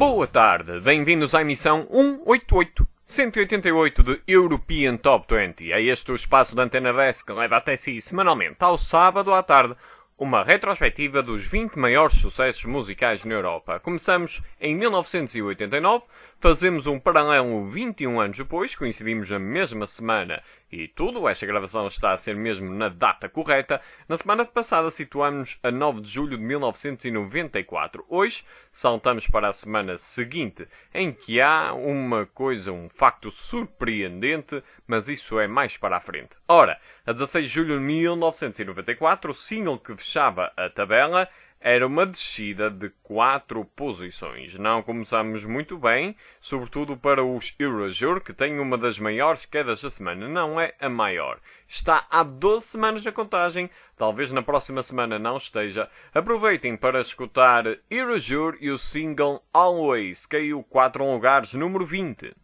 Boa tarde, bem-vindos à emissão 188 de European Top 20. É este o espaço da Antena BES que leva até si semanalmente, ao sábado à tarde, uma retrospectiva dos 20 maiores sucessos musicais na Europa. Começamos em 1989, fazemos um paralelo 21 anos depois, coincidimos na mesma semana e tudo, esta gravação está a ser mesmo na data correta. Na semana passada situamos a 9 de julho de 1994. Hoje saltamos para a semana seguinte, em que há uma coisa, um facto surpreendente, mas isso é mais para a frente. Ora, a 16 de julho de 1994, o single que fechava a tabela era uma descida de 4 posições. Não começamos muito bem, sobretudo para os Erasure, que tem uma das maiores quedas da semana. Não é a maior. Está há 12 semanas na contagem, talvez na próxima semana não esteja. Aproveitem para escutar Erasure e o single Always, caiu 4 lugares, número 20.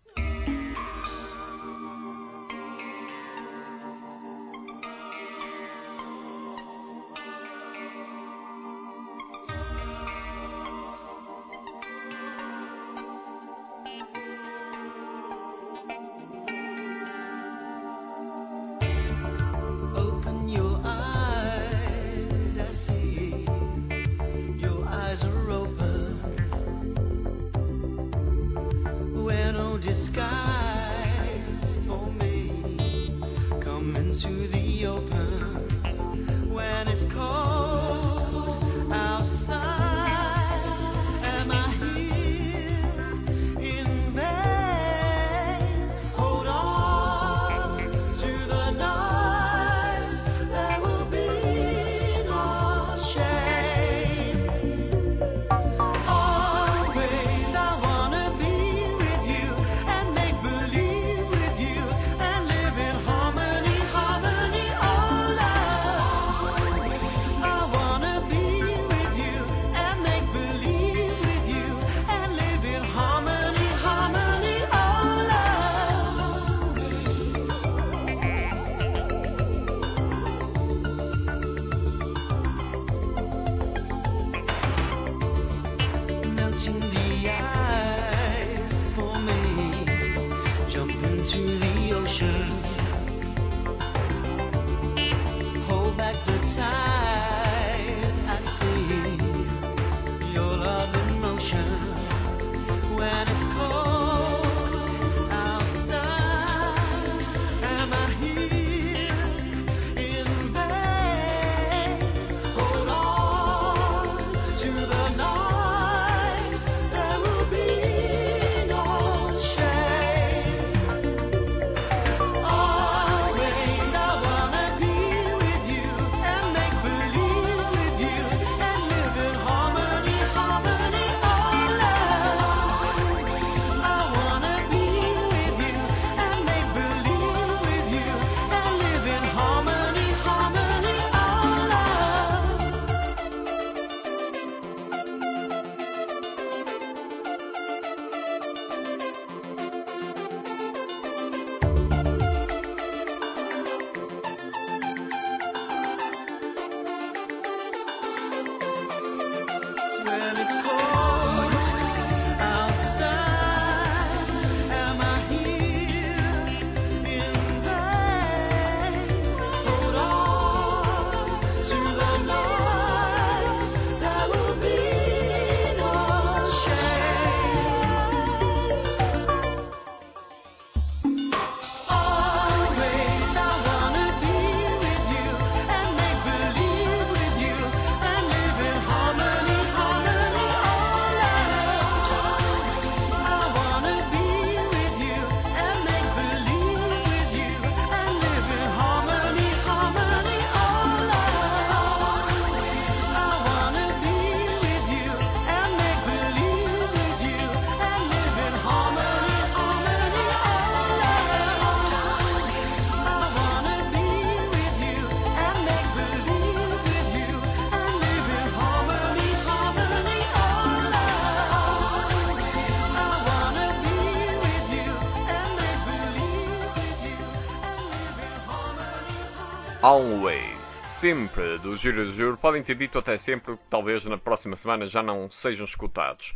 Always, sempre, do Giro. Podem ter dito até sempre, talvez na próxima semana já não sejam escutados.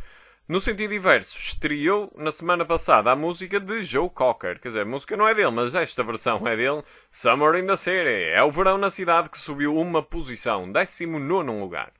No sentido inverso, estreou na semana passada a música de Joe Cocker. Quer dizer, a música não é dele, mas esta versão é dele. Summer in the City. É o verão na cidade que subiu uma posição, 19º lugar.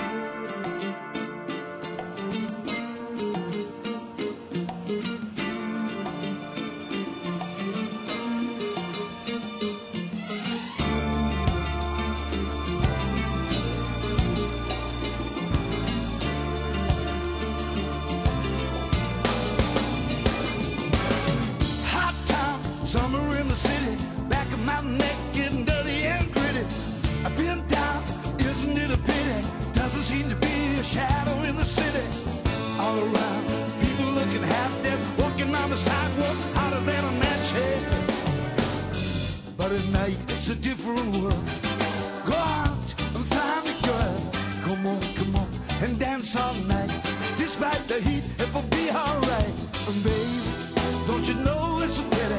Summer in the city, back of my neck getting dirty and gritty. I've been down, isn't it a pity? Doesn't seem to be a shadow in the city. All around, people looking half dead, walking on the sidewalk, hotter than a match head. But at night, it's a different world. Go out and find a girl. Come on, and dance all night. Despite the heat, it will be alright. And baby, don't you know it's a pity?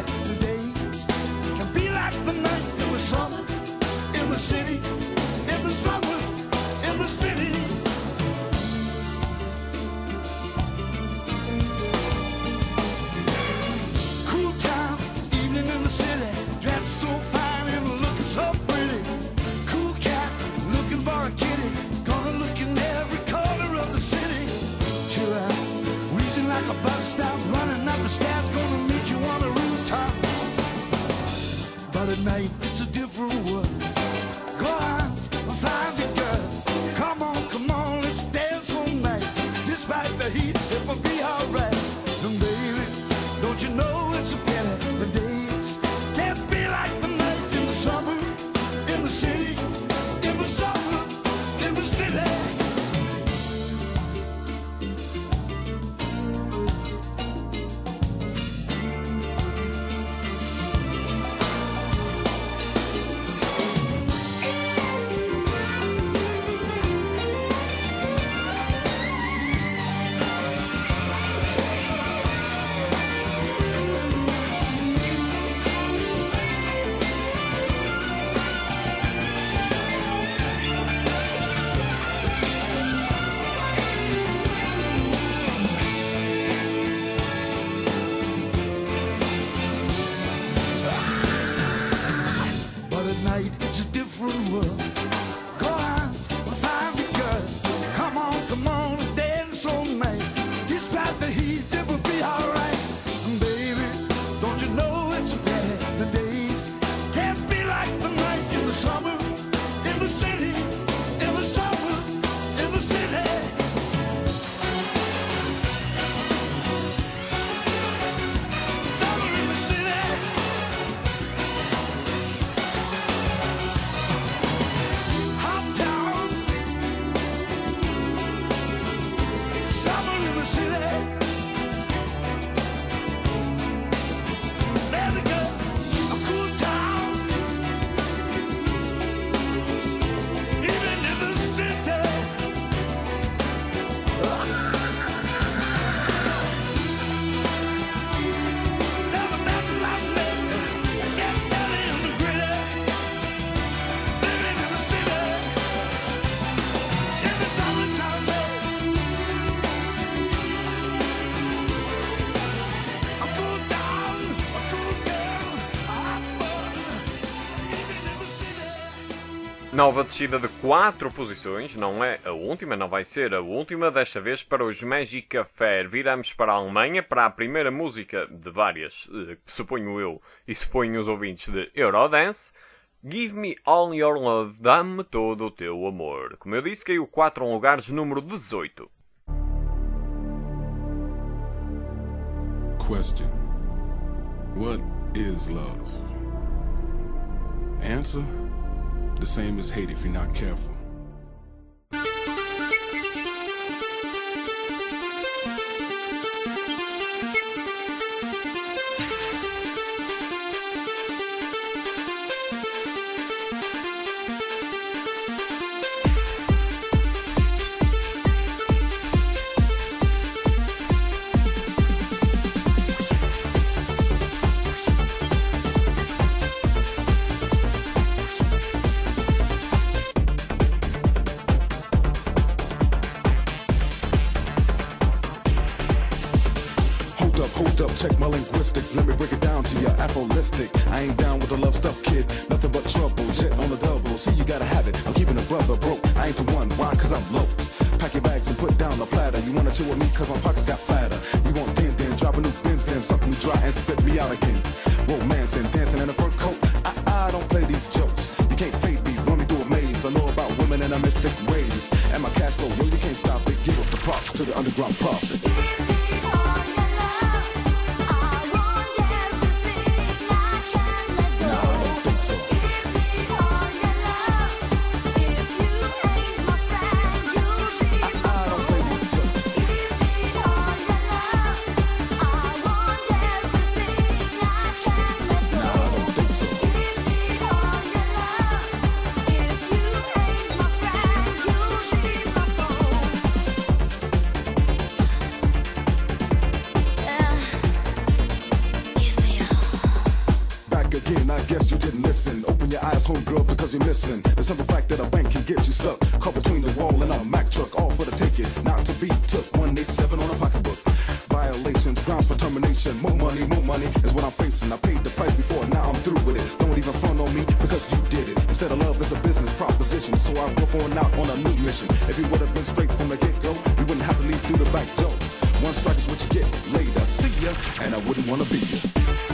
The night in the summer, in the city, in the summer, in the city. Cool town, evening in the city, dressed so fine and looking so pretty. Cool cat, looking for a kitty, gonna look in every corner of the city. Chill out, wheezing like a bus stop, running up the stairs, gonna meet you on the rooftop. But at night, it's a different world. Go out and find a girl. Come on, let's dance all night. Despite the heat, it will be alright. And baby, don't you know it's a pity? The days can't be like the night in the summer, in the city, in the summer, in the city. It's a different world. Go out and find a girl. Come on, and dance all night. Despite the heat, it will be alright. And baby, don't you know it's a pity? The days can't be like the night in the summer, in the city, in the summer, in the city. Summer in the city. Nova descida de 4 posições, não é a última, não vai ser a última, desta vez para os Magic Affair. Viramos para a Alemanha, para a primeira música de várias, suponho eu, e suponho os ouvintes de Eurodance. Give Me All Your Love, dá-me todo o teu amor. Como eu disse, caiu 4 lugares, número 18. Question: what is love? Answer: the same as hate if you're not careful. ya Afrolistic. I ain't down with the love stuff, kid. Nothing but trouble, shit on the double. See, you gotta have it. I'm keeping a brother broke. I ain't the one. Why? Cause I'm low. Pack your bags and put down the platter. You wanna chill with me cause my pockets got fatter. You want then drop a new Benz, then suck me dry and spit me out again. Romance and dancing in a fur coat. I don't play these jokes. You can't fade me, run me through a maze. I know about women and I mystic ways. And my cash flow, yo, you can't stop it. Give up the props to the underground profit. Homegirl, because you're missing the simple fact that a bank can get you stuck, caught between the wall and a Mack truck, all for the ticket, not to be took. 187 on a pocketbook. Violations, grounds for termination. More money is what I'm facing. I paid the price before, now I'm through with it. Don't even front on me because you did it. Instead of love, it's a business proposition. So I go on out on a new mission. If you would have been straight from the get-go, you wouldn't have to leave through the back door. One strike is what you get. Later, see ya, and I wouldn't wanna be ya.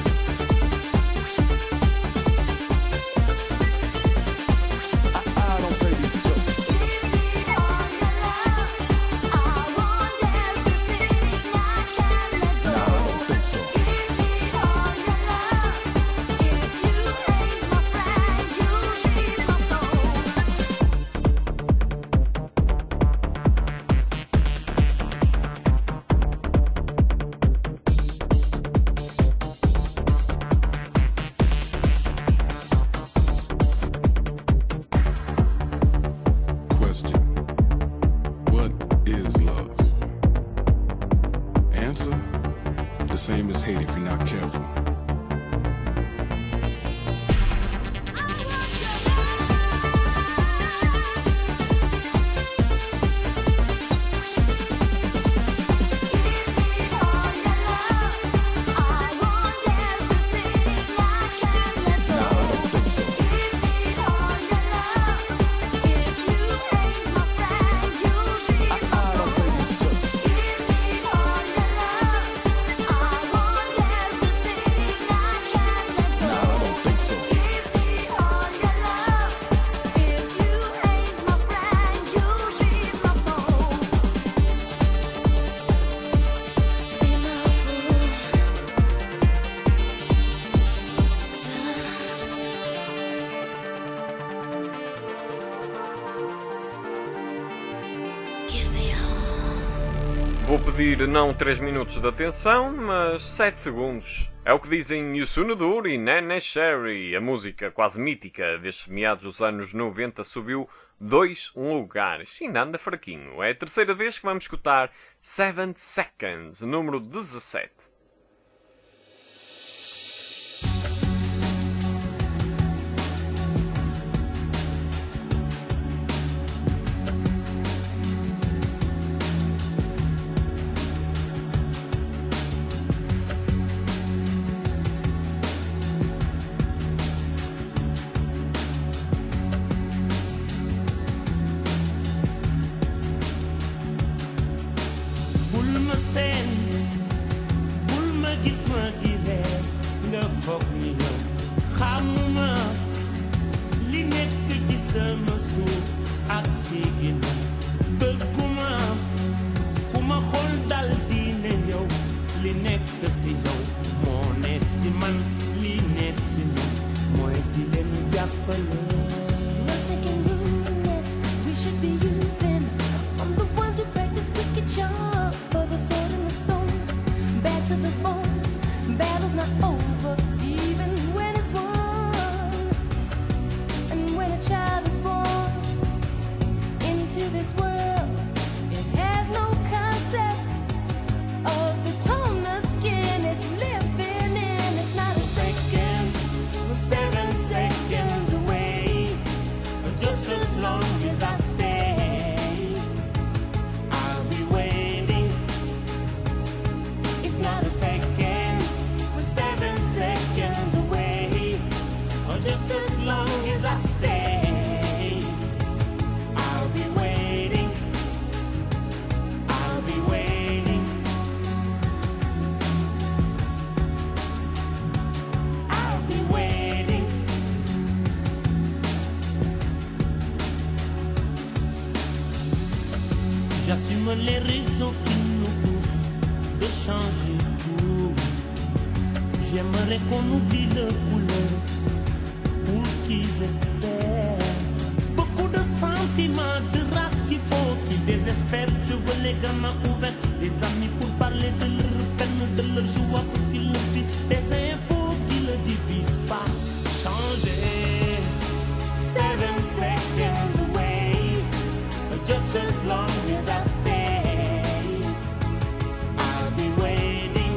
Same as hate if you're not careful. Vou pedir não 3 minutos de atenção, mas 7 segundos. É o que dizem Yusuno Dur e Nene Sherry. A música quase mítica destes meados dos anos 90 subiu 2 lugares. Ainda anda fraquinho. É a terceira vez que vamos escutar 7 Seconds, número 17. Away. J'aime les raisons qui nous poussent de changer tout. J'aimerais qu'on oublie le couleur pour qu'ils espèrent. Beaucoup de sentiments, de race qu'il faut qu'ils désespèrent. Je veux les gamins ouverts, des amis pour parler de leur peine, de leur joie pour qu'ils le vivent. Des infos qui ne divisent pas. Changer. 7 seconds away, just as long as I stay, I'll be waiting.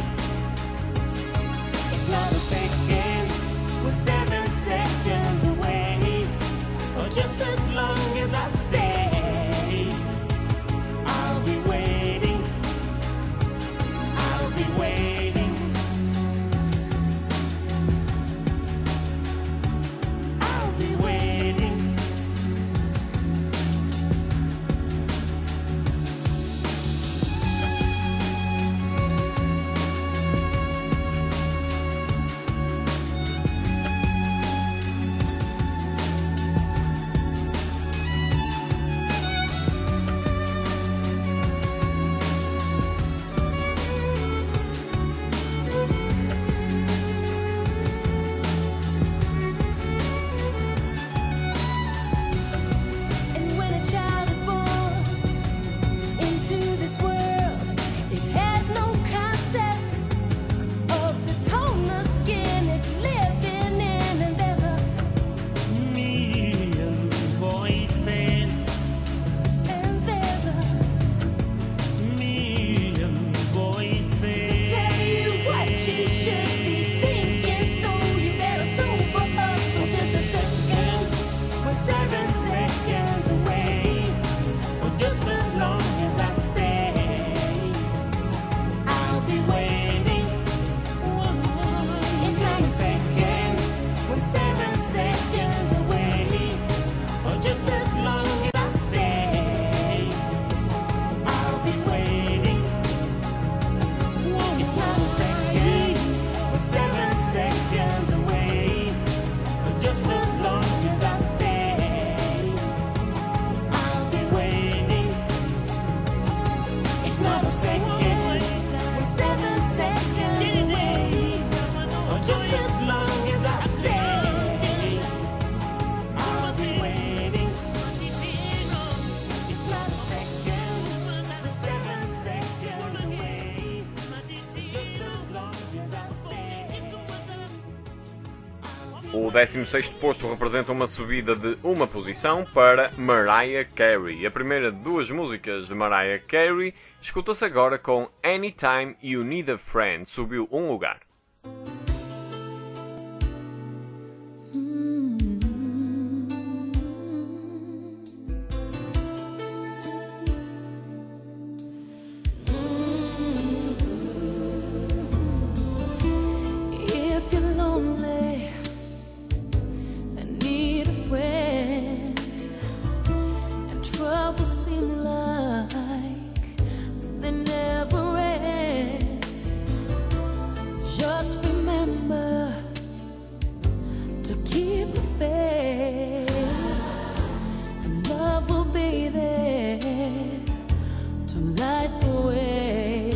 It's not a second, we're 7 seconds away, just as long as I stay, I'll be waiting. I'll be waiting. I'll be waiting. And when a child is born into this world, it has no concept of the tone the skin is living in, and there's a million voices, and there's a million voices to tell you what you should be thinking, so you better sober up for just a second. We're 7 seconds away, but just as long as I stay, I'll be waiting. It's not a second, we're 7 seconds away, but just as long as I stay, I'll be waiting. It's not a second, we're 7 seconds away, but just as long as I stay, I'll be waiting. It's not a second, we're 7 seconds away, but just as long as I stay, I'll be waiting. It's not a second, we're 7 seconds away, just as long as I stay. O 16º posto representa uma subida de uma posição para Mariah Carey. A primeira de duas músicas de Mariah Carey escuta-se agora com Anytime You Need a Friend. Subiu um lugar. If you're lonely and need a friend, and troubles seem like they never end, just remember to keep the faith, and love will be there to light the way.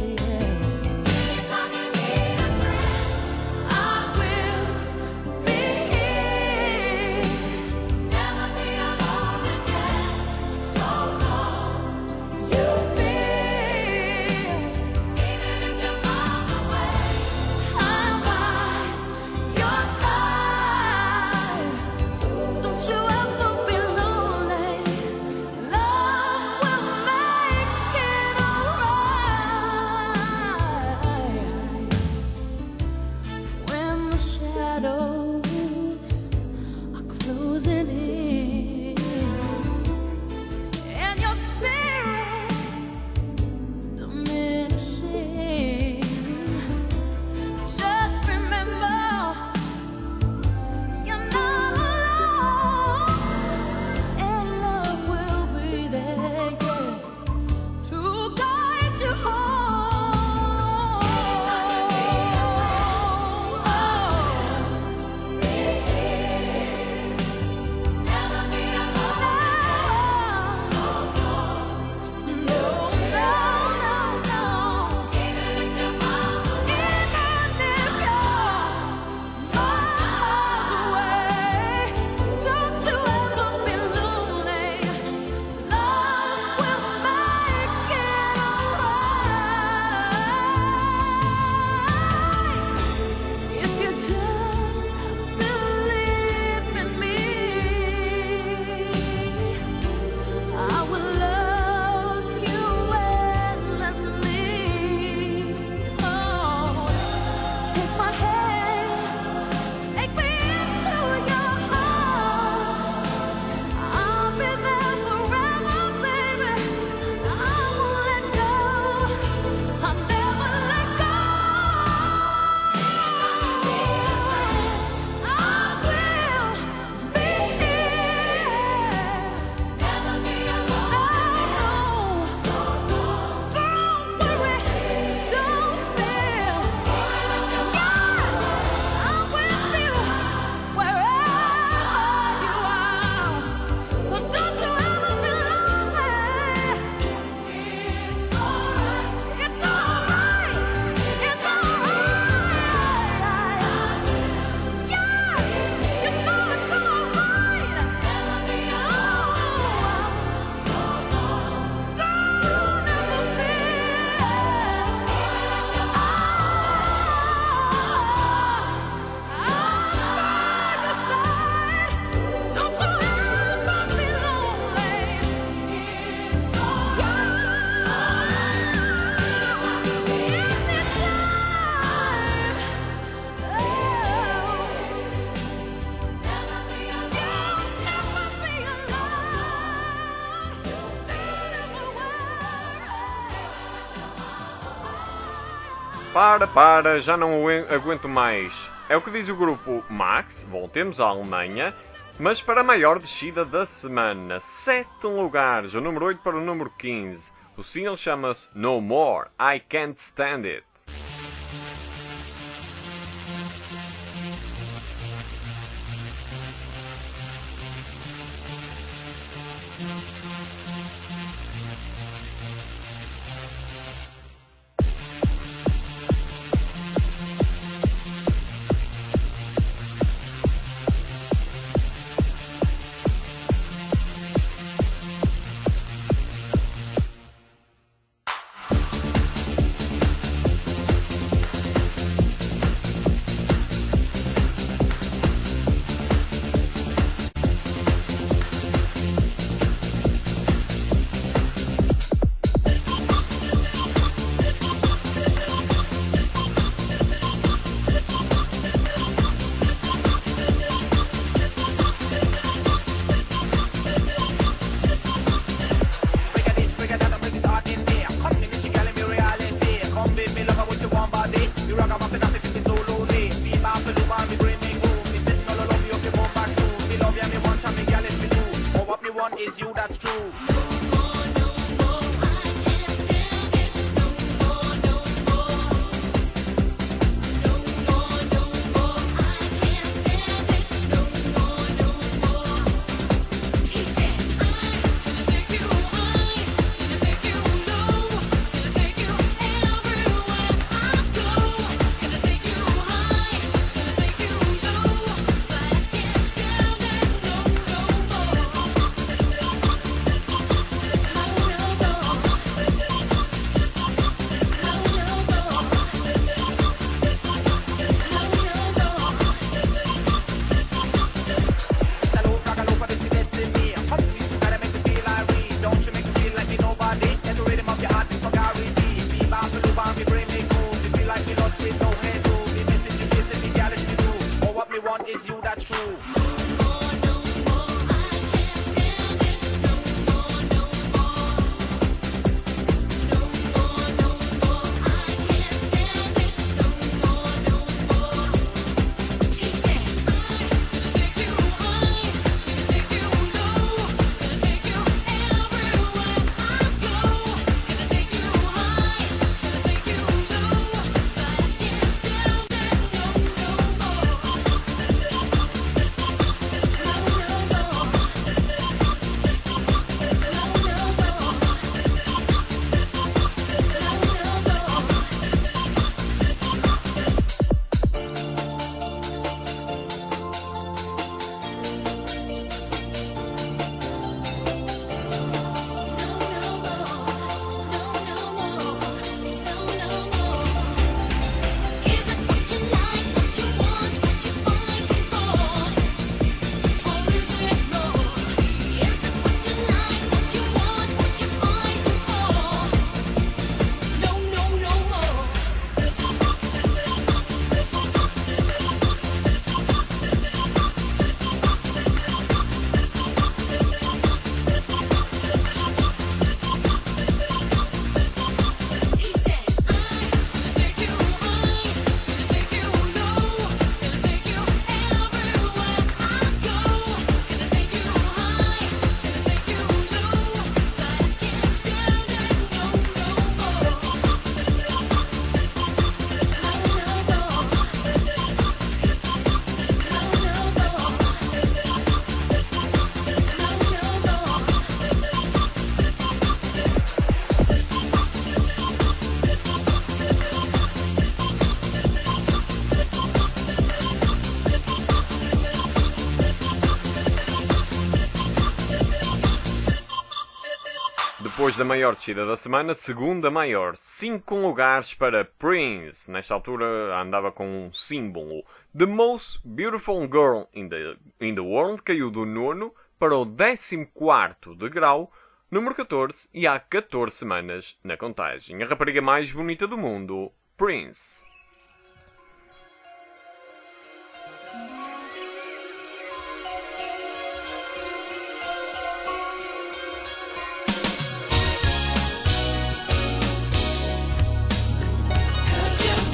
I will be here, never be alone again. So long you feel, even if you're miles away, I'm by your side. So don't you ever be lonely. Love will make it alright. When the shadows are closing in, and your spirit diminishing, just remember you're not alone, and love will be there, yeah, to guide you home. Para, já não aguento mais. É o que diz o grupo Max, voltemos à Alemanha, mas para a maior descida da semana. 7 lugares, o número 8 para o número 15. O single chama-se No More, I Can't Stand It. Is you, that's true. Is you, that's true. Depois da maior descida da semana, segunda maior. 5 lugares para Prince. Nesta altura andava com um símbolo. The Most Beautiful Girl in the World caiu do 9º para o 14º degrau, número 14, e há 14 semanas na contagem. A rapariga mais bonita do mundo, Prince. Could you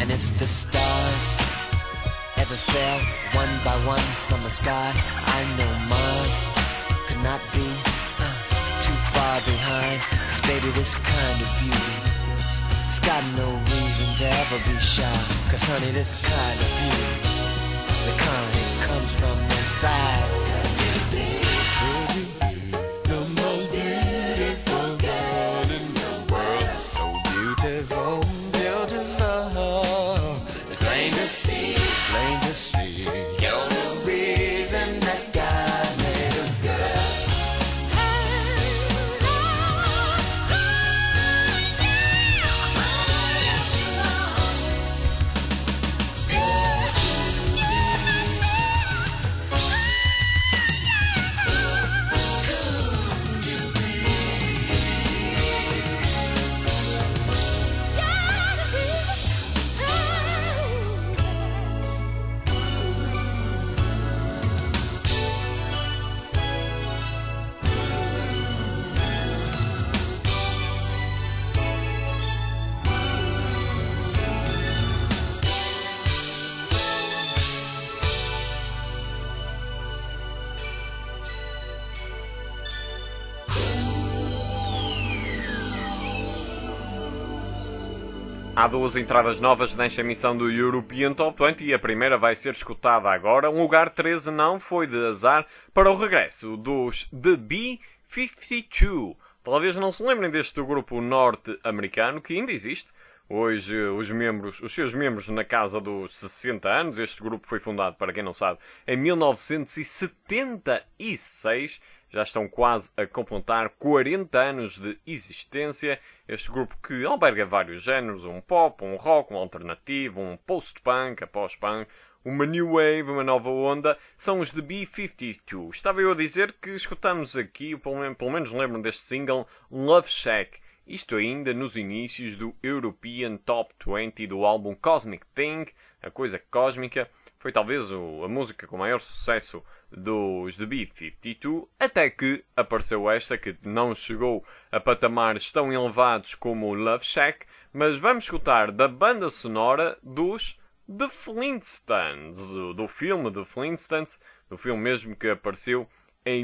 And if the stars ever fell one by one from the sky, I know Mars could not be too far behind. 'Cause baby, this kind of beauty, it's got no reason to ever be shy. 'Cause honey, this kind of beauty, the kind that comes from inside. The most beautiful girl in the world, so beautiful, beautiful. It's plain to see, plain to see. You're the reason that God made a girl. Há duas entradas novas nesta emissão do European Top 20 e a primeira vai ser escutada agora. Um lugar 13 não foi de azar para o regresso dos The B-52. Talvez não se lembrem deste grupo norte-americano que ainda existe. Hoje os seus membros na casa dos 60 anos. Este grupo foi fundado, para quem não sabe, em 1976. Já estão quase a completar 40 anos de existência. Este grupo que alberga vários géneros, um pop, um rock, um alternativo, um post-punk, a pós-punk, uma new wave, uma nova onda, são os The B-52. Estava eu a dizer que escutamos aqui, pelo menos lembro deste single, Love Shack. Isto ainda nos inícios do European Top 20 do álbum Cosmic Thing, a coisa cósmica. Foi talvez a música com maior sucesso dos The B-52, até que apareceu esta, que não chegou a patamares tão elevados como o Love Shack, mas vamos escutar da banda sonora dos The Flintstones, do filme The Flintstones, do filme mesmo que apareceu em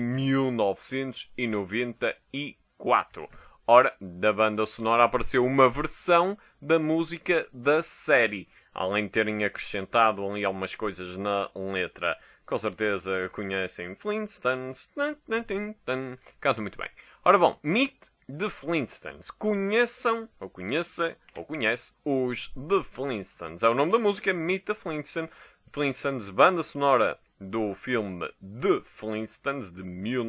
1994. Ora, da banda sonora apareceu uma versão da música da série, além de terem acrescentado ali algumas coisas na letra. Com certeza conhecem Flintstones. Cantam muito bem. Ora bom, Meet the Flintstones. Conhece os The Flintstones. É o nome da música, Meet the Flintstones. Flintstones, banda sonora do filme The Flintstones de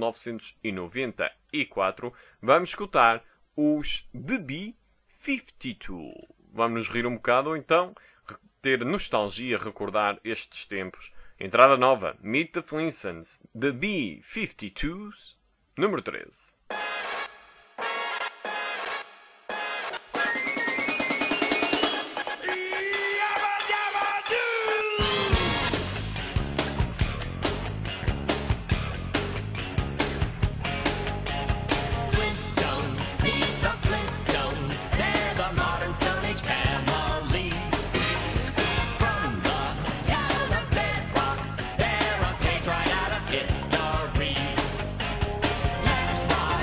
1994. Vamos escutar os The B-52. Vamos nos rir um bocado ou então ter nostalgia, recordar estes tempos. Entrada nova, Meet the Flintstones, The B-52s, número 13. History. Let's rock.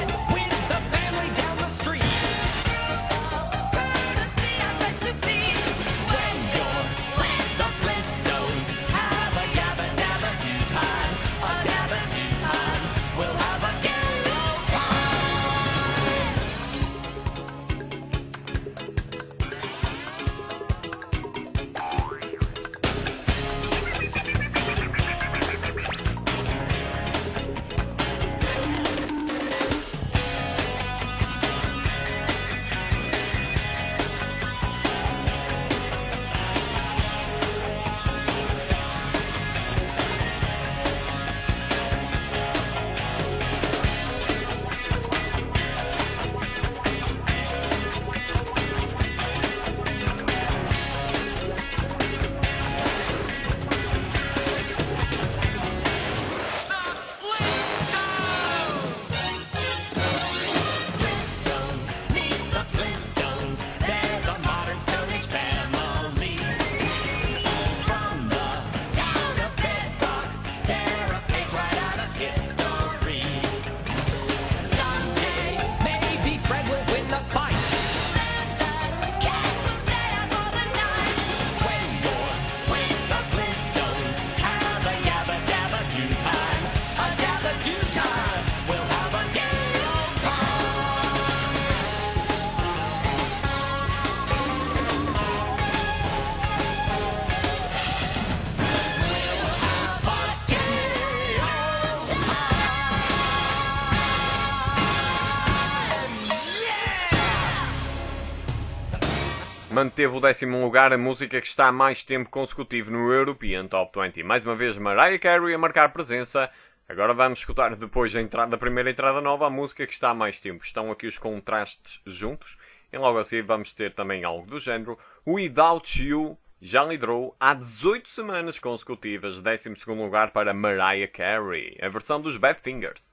manteve o 10º lugar a música que está há mais tempo consecutivo no European Top 20. Mais uma vez Mariah Carey a marcar presença. Agora vamos escutar depois da primeira entrada nova a música que está há mais tempo. Estão aqui os contrastes juntos. E logo a seguir vamos ter também algo do género. Without You já liderou há 18 semanas consecutivas. 12º lugar para Mariah Carey. A versão dos Badfingers.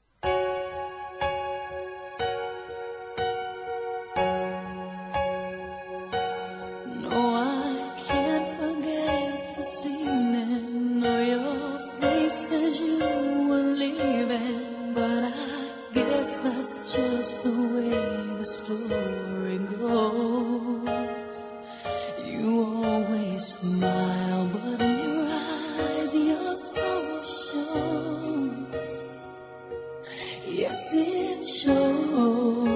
Just the way the story goes. You always smile, but in your eyes your soul shows. Yes, it shows.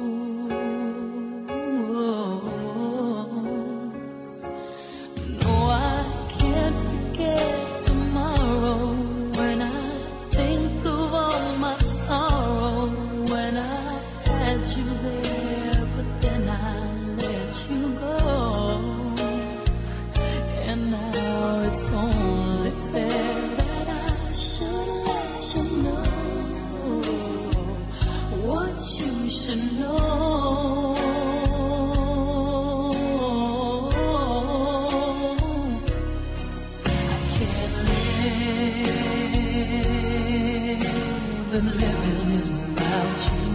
No, I can't forget tomorrow when I think of all my sorrow. When I had you there, but then I let you go. And now it's only fair that I should let you know what you should know. I can't live, and living is without you.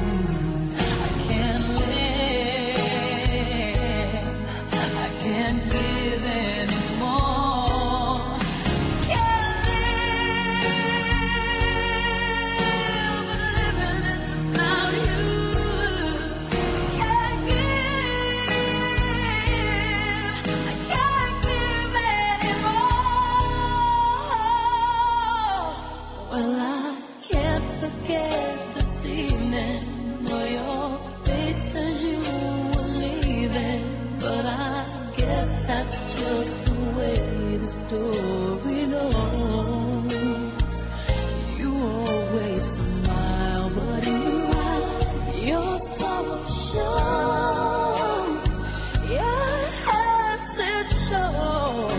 Story knows. You always smile, but in your eyes your soul shows. Yes, it shows.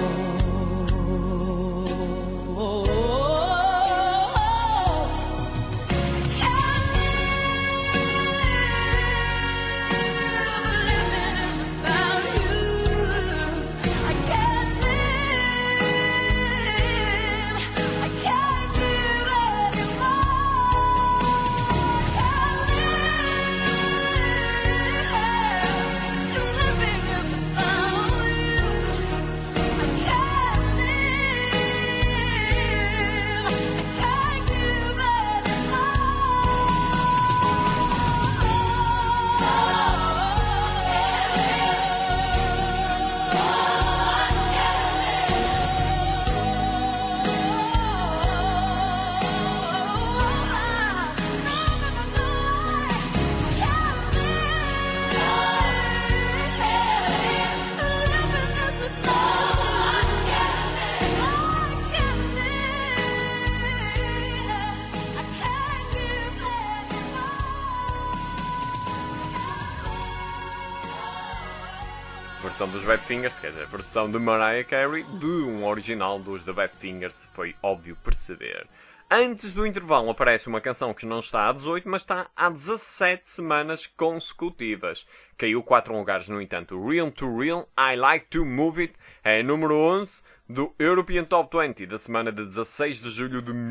Versão dos Badfingers, quer dizer, versão de Mariah Carey de um original dos The Badfingers, foi óbvio perceber. Antes do intervalo aparece uma canção que não está há 18, mas está há 17 semanas consecutivas. Caiu 4 lugares, no entanto. Real to Real, I Like to Move It, é número 11 do European Top 20 da semana de 16 de julho de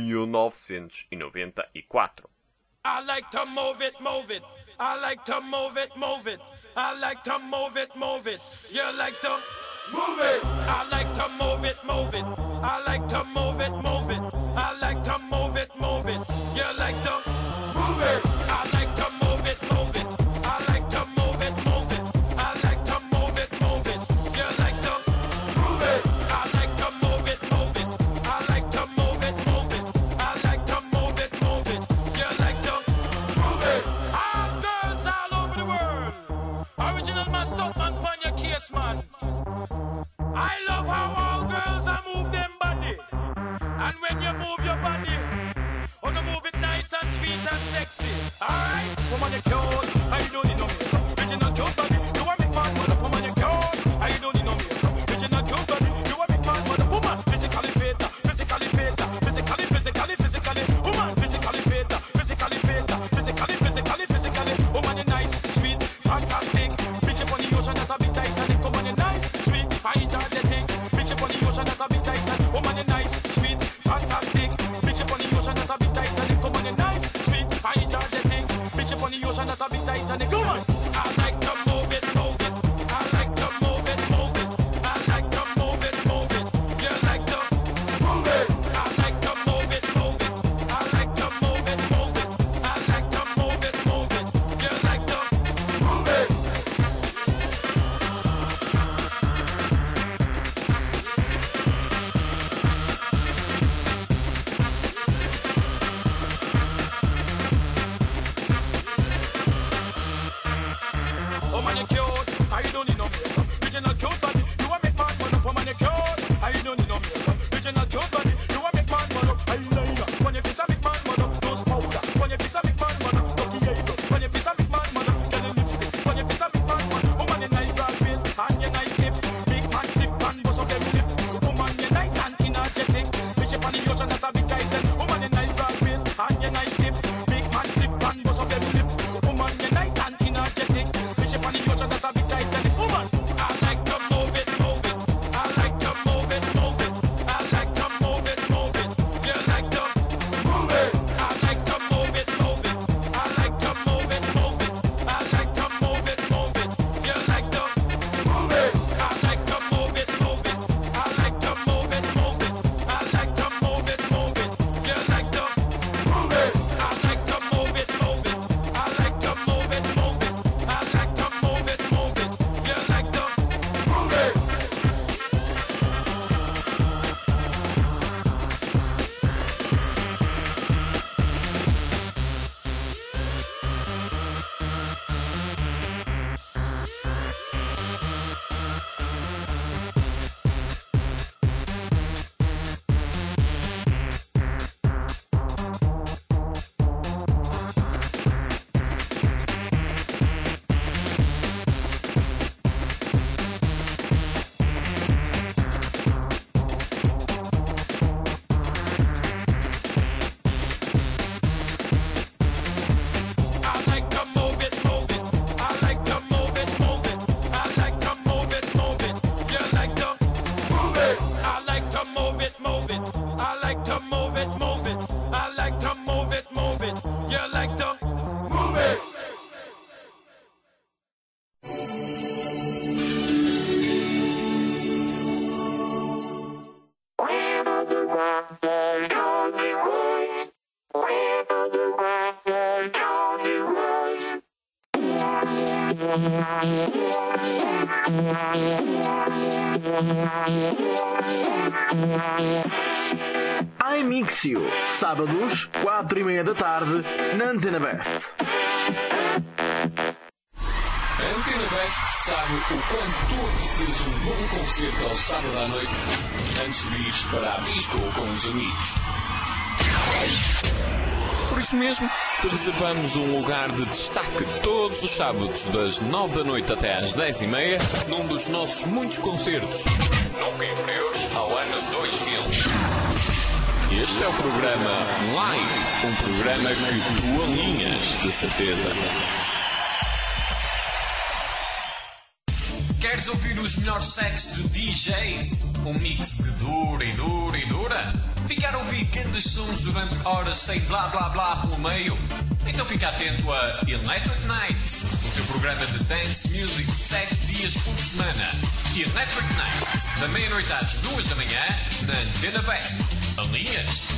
1994. I like to move it, move it. I like to move it, move it. I like to move it, move it. You like to move it. I like to move it, move it. I like to move it, move it. I like to move it, move it. You like to move it. I like to move it, move it. I like to move it, move it. I like to move it, move it. You like to move it. I like to move it, move it. I like to move it, move it. I like to move it, move it. You like to move it. All girls all over the world. Original man, stop man, pon your case, man. I love how all girls are move them body. And when you move your body, oh, you move it nice and sweet and sexy. Alright, woman, you cute. I don't need no makeup. Original cute body. You want me fun, woman, you cute. I don't need no makeup. Original cute body, you a make man man up, woman you cute. I don't need no makeup. Original cute body, you a make man man up. Eyeliner, when you face a make man man up. Nose powder, when you face a make man man up. Lucky eyebrow, when you face a make man man up. Get a lipstick, when you face a make man man up. Woman you nice broad face and you nice lip. Big man lip and bust up them lip. Woman you nice and energetic. Bitch up on the ocean that's a big titan. Woman you nice broad face and you nice lip. Big man lip and bust up them lip. Woman you nice and energetic. Bitch up on the ocean that's a big titan. Woman, I like to move it, move it. I like to move it, move it. I like to move it, move it. You like to move it. I like to move it, move it. I like to move it, move it. I like to move it, move it. You like to move it. I like to move it, move it. I like to move it, move it. I like to move it, move it. You like to move it. I like to move it, move it. I like to move it, move it. I like to move it, move it. You like to move it. I like to move it, move it. I like to move it, move it. I like to move it, move it. You like to move it. I like to move it, move it. I like to move it, move it. I like to move it, move it. You like to move it. iMixio, sábados, 4:30 da tarde, na Antena Best. A Antena Best sabe o quanto tu aprecias um bom concerto ao sábado à noite antes de ires para a disco com os amigos. Por isso mesmo, te reservamos um lugar de destaque todos os sábados, das 9 da noite até às 10:30, num dos nossos muitos concertos, nunca inferiores ao ano 2000. Este é o programa Live, um programa que tu alinhas, de certeza. Queres ouvir os melhores sets de DJs? Um mix que dura e dura e dura? Ficar a ouvir grandes sons durante horas sem blá blá blá pelo meio? Então fica atento a Electric Nights, o teu programa de dance music 7 dias por semana. Electric Nights, da meia-noite às 2 da manhã, na Antena Best. Alinhas?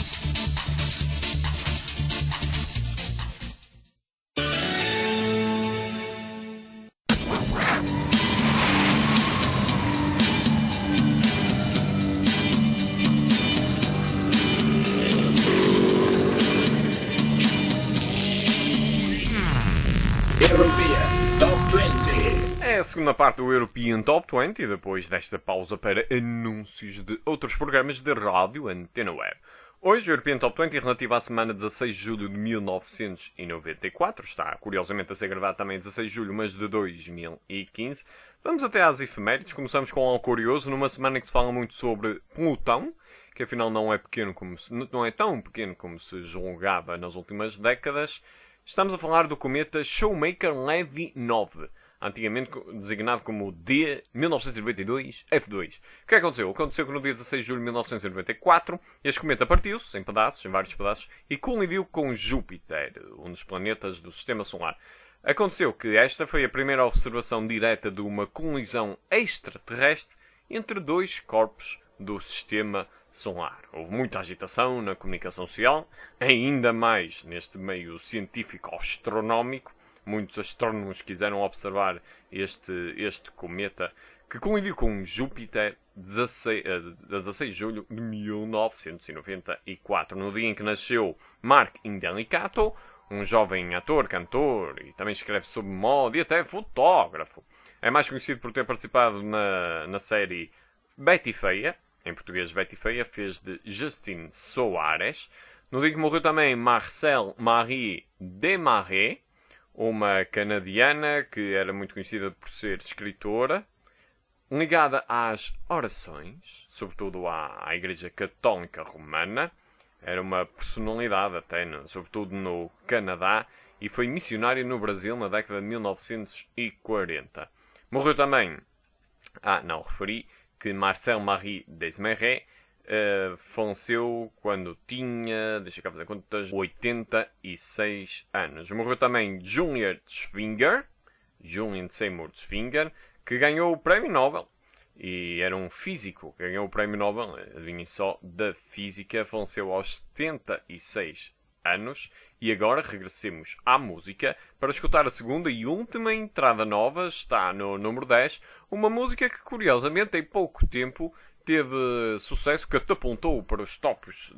É a segunda parte do European Top 20, depois desta pausa para anúncios de outros programas de rádio Antena Web. Hoje o European Top 20 relativo à semana 16 de julho de 1994, está curiosamente a ser gravado também 16 de julho, mas de 2015. Vamos até às efemérides, começamos com algo curioso, numa semana em que se fala muito sobre Plutão, que afinal não é tão pequeno como se julgava nas últimas décadas. Estamos a falar do cometa Shoemaker-Levy 9, antigamente designado como D1992 F2. O que aconteceu? Aconteceu que no dia 16 de julho de 1994 este cometa partiu-se em pedaços, em vários pedaços, e colidiu com Júpiter, um dos planetas do Sistema Solar. Aconteceu que esta foi a primeira observação direta de uma colisão extraterrestre entre dois corpos do Sistema Solar. Houve muita agitação na comunicação social, ainda mais neste meio científico-astronómico. Muitos astrónomos quiseram observar este cometa que colidiu com Júpiter a 16 de julho de 1994, no dia em que nasceu Mark Indelicato, um jovem ator, cantor e também escreve sobre moda e até fotógrafo. É mais conhecido por ter participado na série Betty Feia, em português Betty Feia, fez de Justine Soares. No dia que morreu também Marcel Marie Desmarais, uma canadiana que era muito conhecida por ser escritora, ligada às orações, sobretudo à Igreja Católica Romana. Era uma personalidade até, sobretudo no Canadá, e foi missionária no Brasil na década de 1940. Morreu também, referi que Marcel Marie Desmarais faleceu quando tinha, deixa cá fazer contas, 86 anos. Morreu também Julian Seymour Zwinger, que ganhou o Prémio Nobel. E era um físico que ganhou o Prémio Nobel, adivinhem só, da Física. Faleceu aos 76 anos. E agora regressemos à música para escutar a segunda e última entrada nova. Está no número 10. Uma música que, curiosamente, em pouco tempo teve sucesso, catapultou para os topos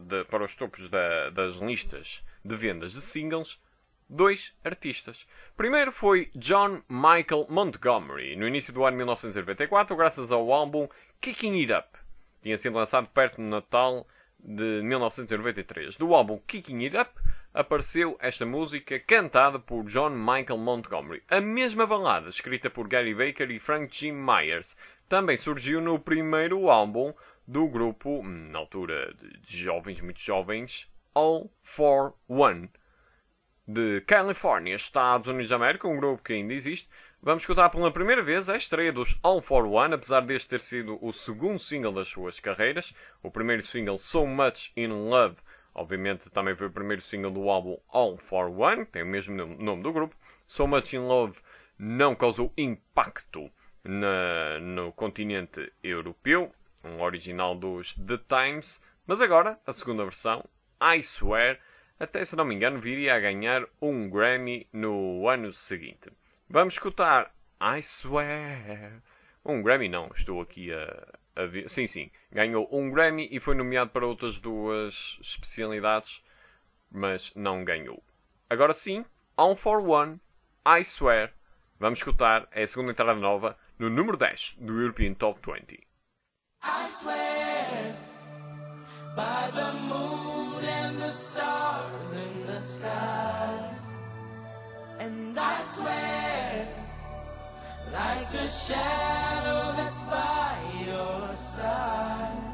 das listas de vendas de singles 2 artistas. Primeiro foi John Michael Montgomery, no início do ano 1994, graças ao álbum Kicking It Up. Tinha sido lançado perto do Natal de 1993. Do álbum Kicking It Up apareceu esta música cantada por John Michael Montgomery. A mesma balada, escrita por Gary Baker e Frank Jim Myers, também surgiu no primeiro álbum do grupo, na altura de jovens, muito jovens, All for One, de Califórnia, Estados Unidos da América, um grupo que ainda existe. Vamos escutar pela primeira vez a estreia dos All for One, apesar deste ter sido o segundo single das suas carreiras. O primeiro single, So Much in Love, obviamente também foi o primeiro single do álbum All for One, que tem o mesmo nome do grupo. So Much in Love não causou impacto no continente europeu, um original dos The Times, mas agora a segunda versão, I Swear, até se não me engano viria a ganhar um Grammy no ano seguinte. Vamos escutar I Swear. Um Grammy não, estou aqui a ver. Sim, ganhou um Grammy e foi nomeado para outras 2 especialidades, mas não ganhou. Agora sim, All for One, I Swear. Vamos escutar, é a segunda entrada nova no número 10 do European Top 20. I swear by the moon and the stars in the skies, and I swear like the shadow that's by your side.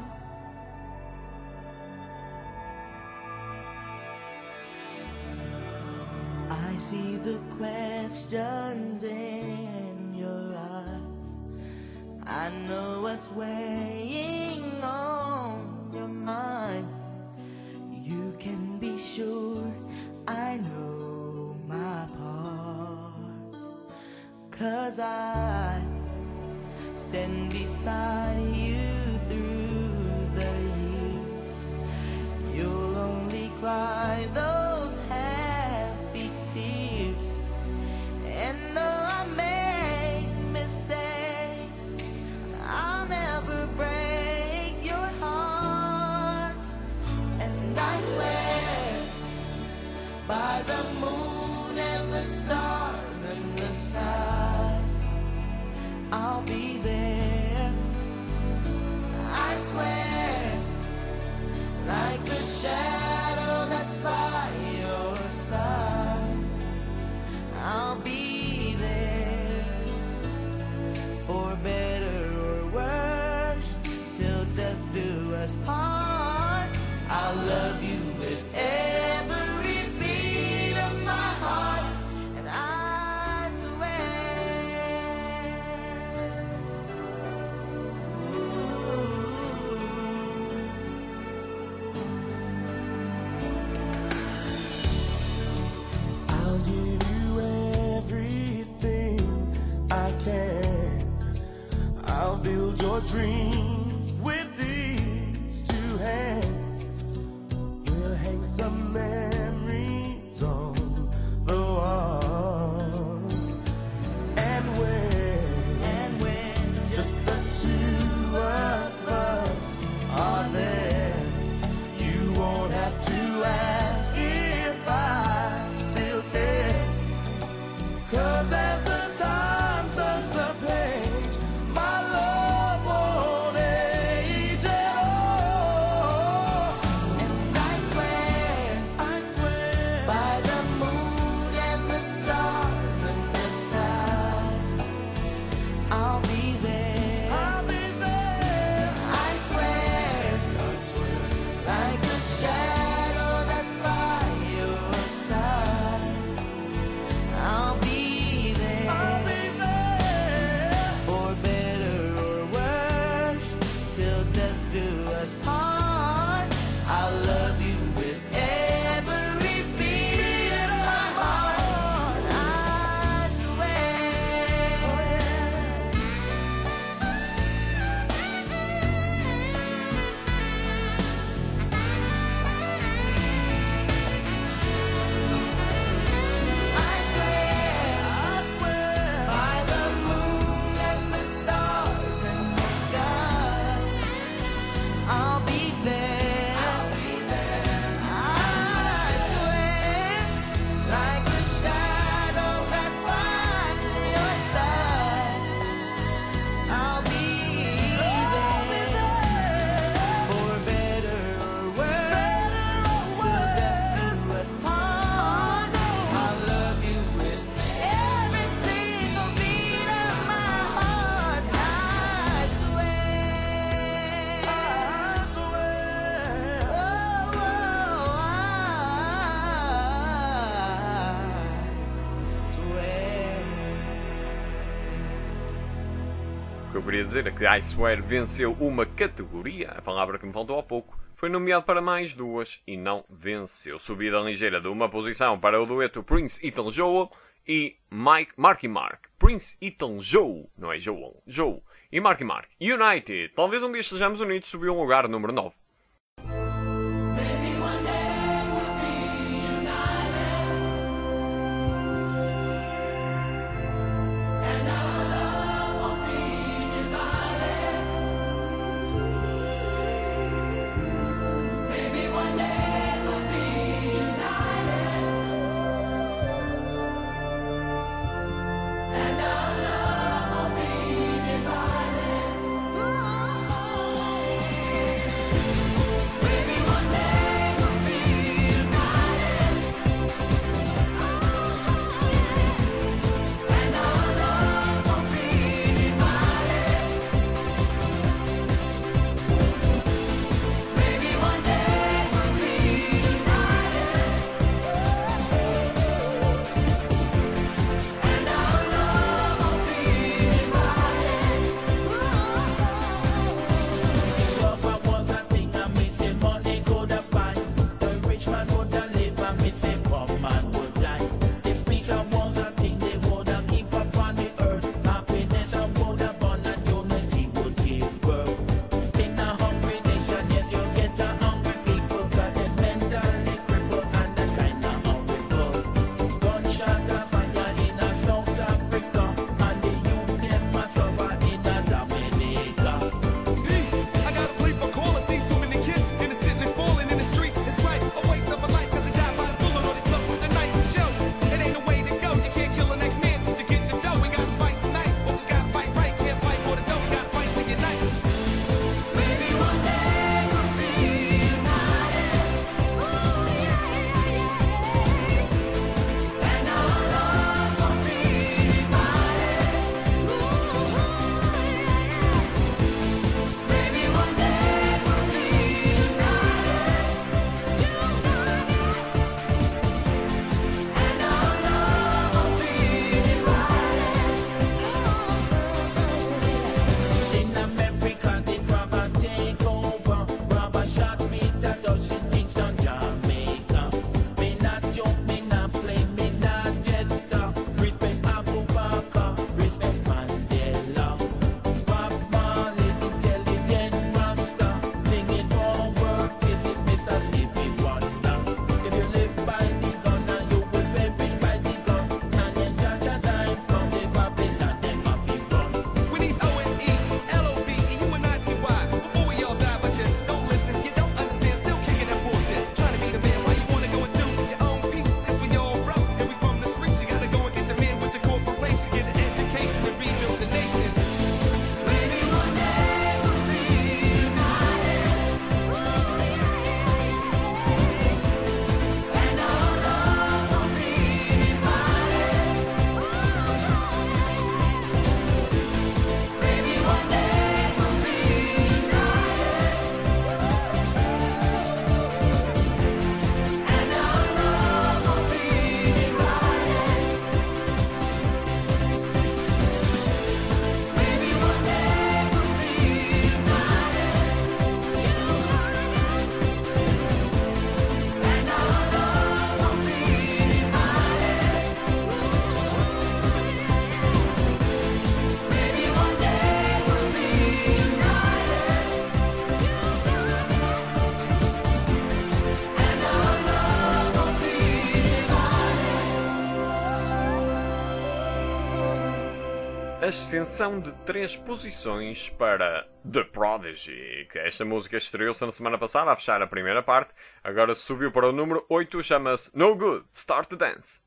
I see the questions in your eyes. I know what's weighing on your mind. You can be sure I know my part, 'cause I stand beside you through the years. You'll only cry those happy tears, and though I make mistakes, I'll never break your heart. And I swear by the moon and the stars and the skies, I'll be there. I swear like the shadow that's by your side, I'll be there. For better or worse, till death do us part, I'll love you with every beat of my heart. And I swear, I'll give you everything I can. I'll build your dreams with these 2 hands. We'll hang some memories on the walls. And when just the 2 of us are there, you won't have to ask if I still care. 'Cause as the time turns to pain, I'll be there. I'll be there. I swear, like a shadow that's by your side. I'll be there. I'll be there. For better or worse, till death do us part. I'll love you with every beat of my heart. I swear. I swear by the moon and the stars and the sky, I'll be there. I swear, like a shadow that's by your side, I'll be there. For better or worse, till death do us part. I'll love you with every single beat of my heart. I swear. I swear. O que eu queria dizer é que I Swear venceu uma categoria, a palavra que me faltou há pouco. Foi nomeado para mais duas e não venceu. Subida ligeira de uma posição para o dueto Prince Ethan Joel e Marky Mark. Prince Ethan Joel, não é Joel, Joel. E Marky Mark. United. Talvez um dia estejamos unidos, subiu um lugar, número 9. ascensão de 3 posições para The Prodigy, que esta música estreou-se na semana passada a fechar a primeira parte, agora subiu para o número 8, chama-se No Good, Start to Dance.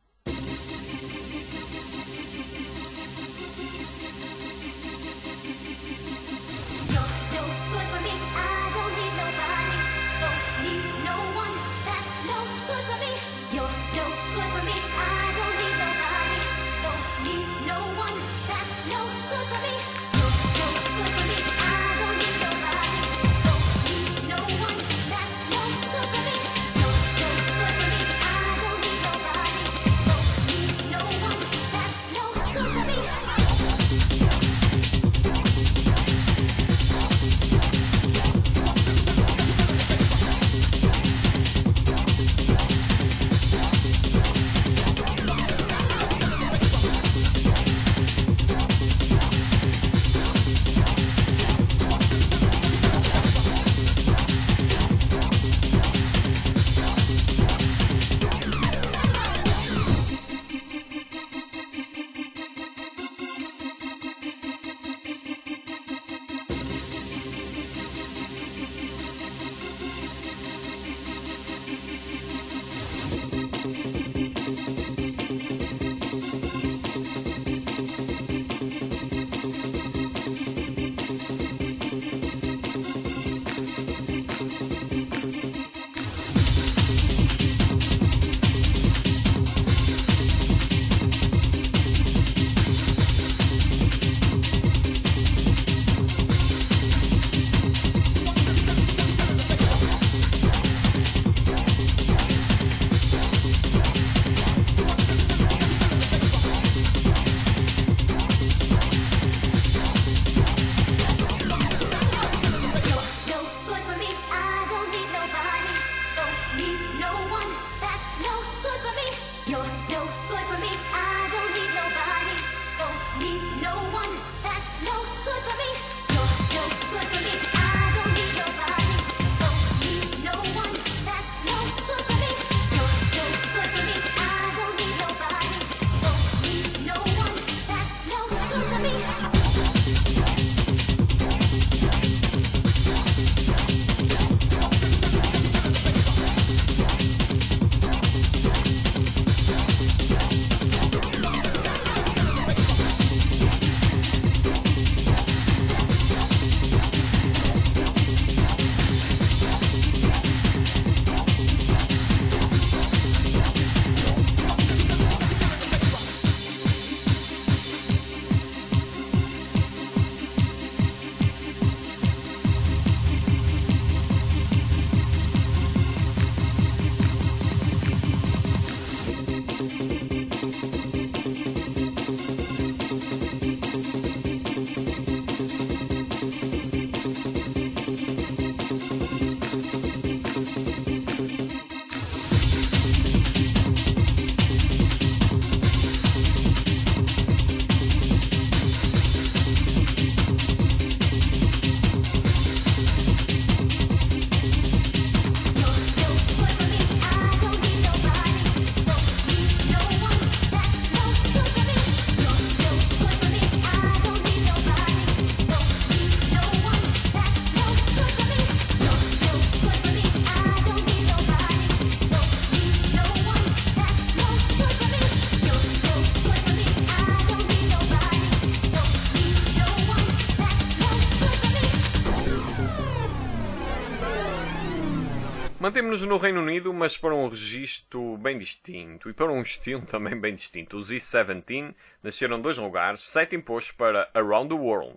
Mantemos-nos no Reino Unido, mas para um registro bem distinto e para um estilo também bem distinto. Os E17 nasceram 2 lugares, 7 impostos para Around the World.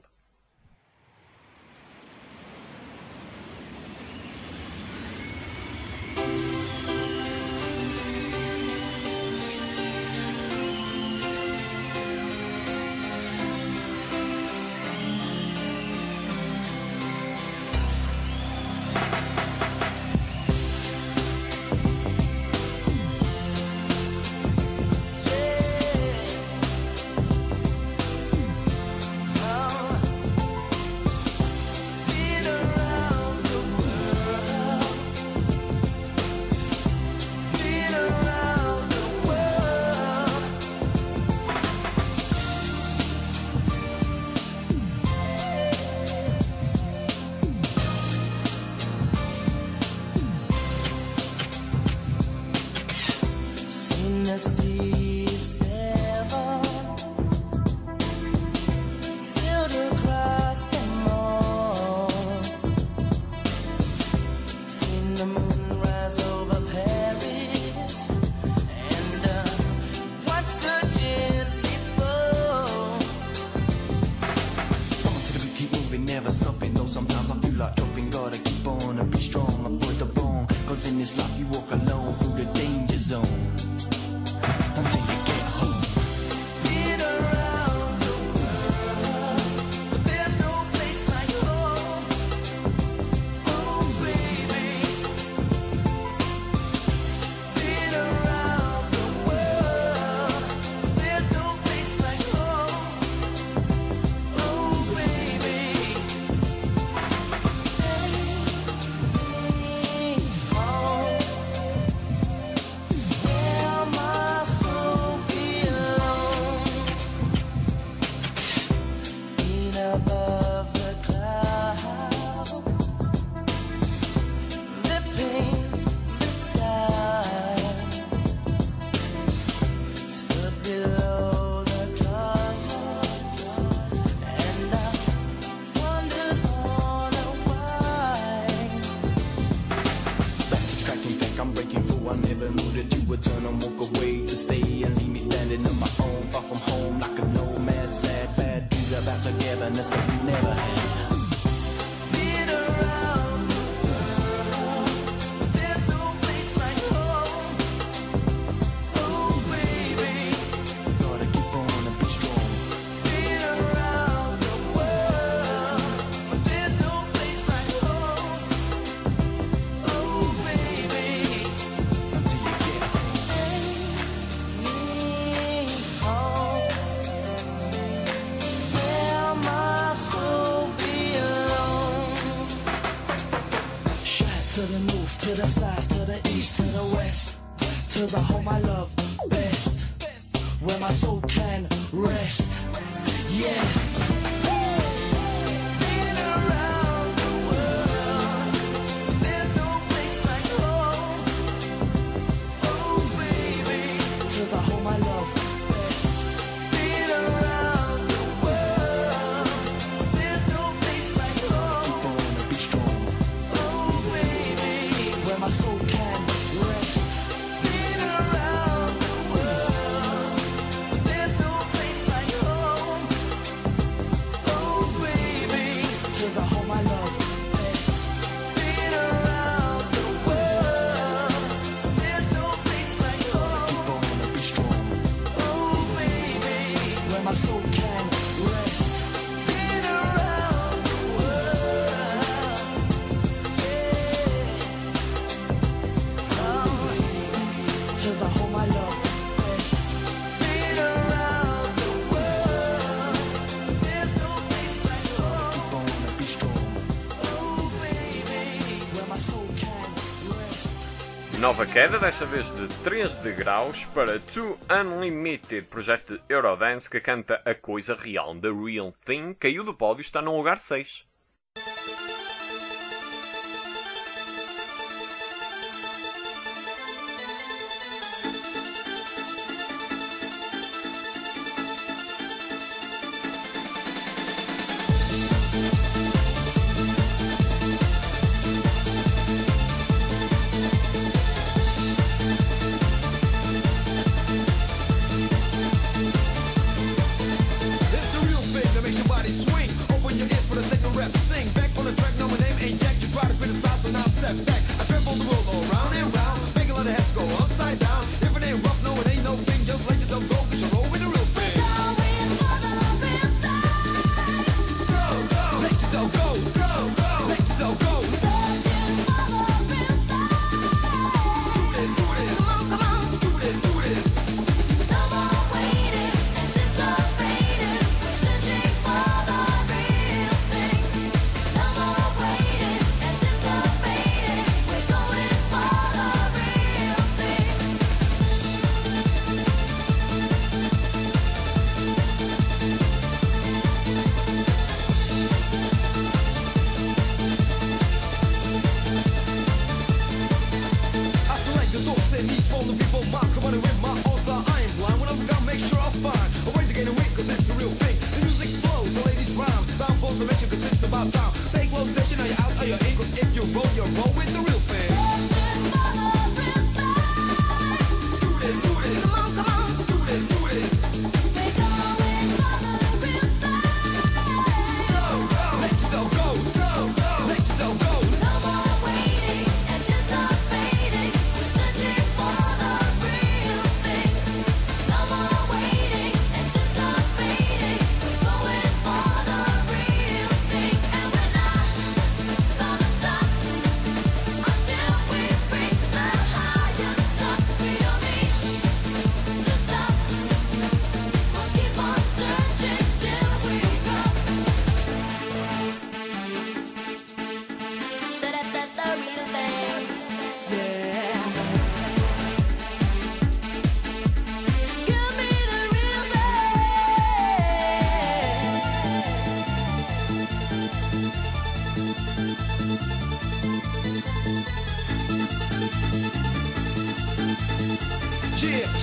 Yeah. Oh. never stopping. Though sometimes I feel like dropping. Gotta keep on and be strong, avoid the wrong. Cause in this life you walk alone through the danger zone until you get home. Been around the world, but there's no place like home. Oh baby. Been around the world, there's no place like home. Oh baby. Above the clouds, lipping the sky, stood below the clouds, and I wondered all the while. Backtracking, think I'm breaking through. I never knew that you would turn and walk away to stay and leave me standing on my own, far from home, like a nomad, sad, bad. About togetherness that we never had. Been around the world, but there's no place like home. Oh baby, gotta keep on and be strong. Been around the world, but there's no place like home. Oh baby, until you get home. To the north, to the south, to the east, to the west, to the home I love best, where my soul can rest. Yes. Been around the world, there's no place like home. Oh baby, to the home I love best. Been around the world, there's no place like home. Keep on and be strong. Where my soul can rest. Been around the world, there's no place like home. Oh baby, to the home I love best. Been around the world, there's no place like home. Keep on and be strong. Oh baby, where my soul can rest. Been around the world, to the home I love best. Been around the world, there's no place like home. Keep on and be strong. Oh baby, where my soul can rest. Nova queda, desta vez de 3 degraus, para Too Unlimited, projeto de Eurodance que canta A Coisa Real, The Real Thing, caiu do pódio, está no lugar 6. It's the real thing that makes your body swing. Open your ears for the second rap. Sing back on the track. Now my name ain't Jack. You try to spit a sauce, so now step back. I trample the world all round and round. Make a lot of heads go upside down. If it ain't rough, no, it ain't no thing. Just let yourself go, 'cause you're roll with the real thing. Go, go. Let yourself go, go. Let yourself go. Do this, do this. Come on. Do this, do this. So go.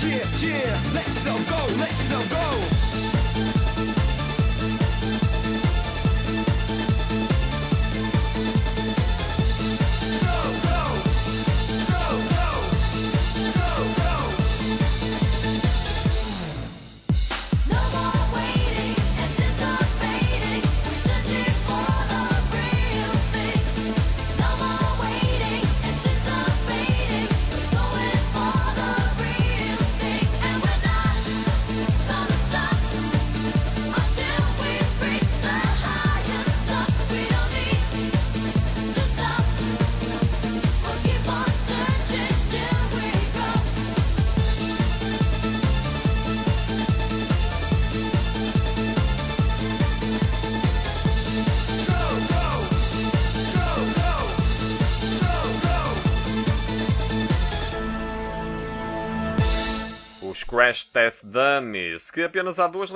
Yeah, yeah, let yourself go, let yourself go. Crash Test Dummies, que apenas há duas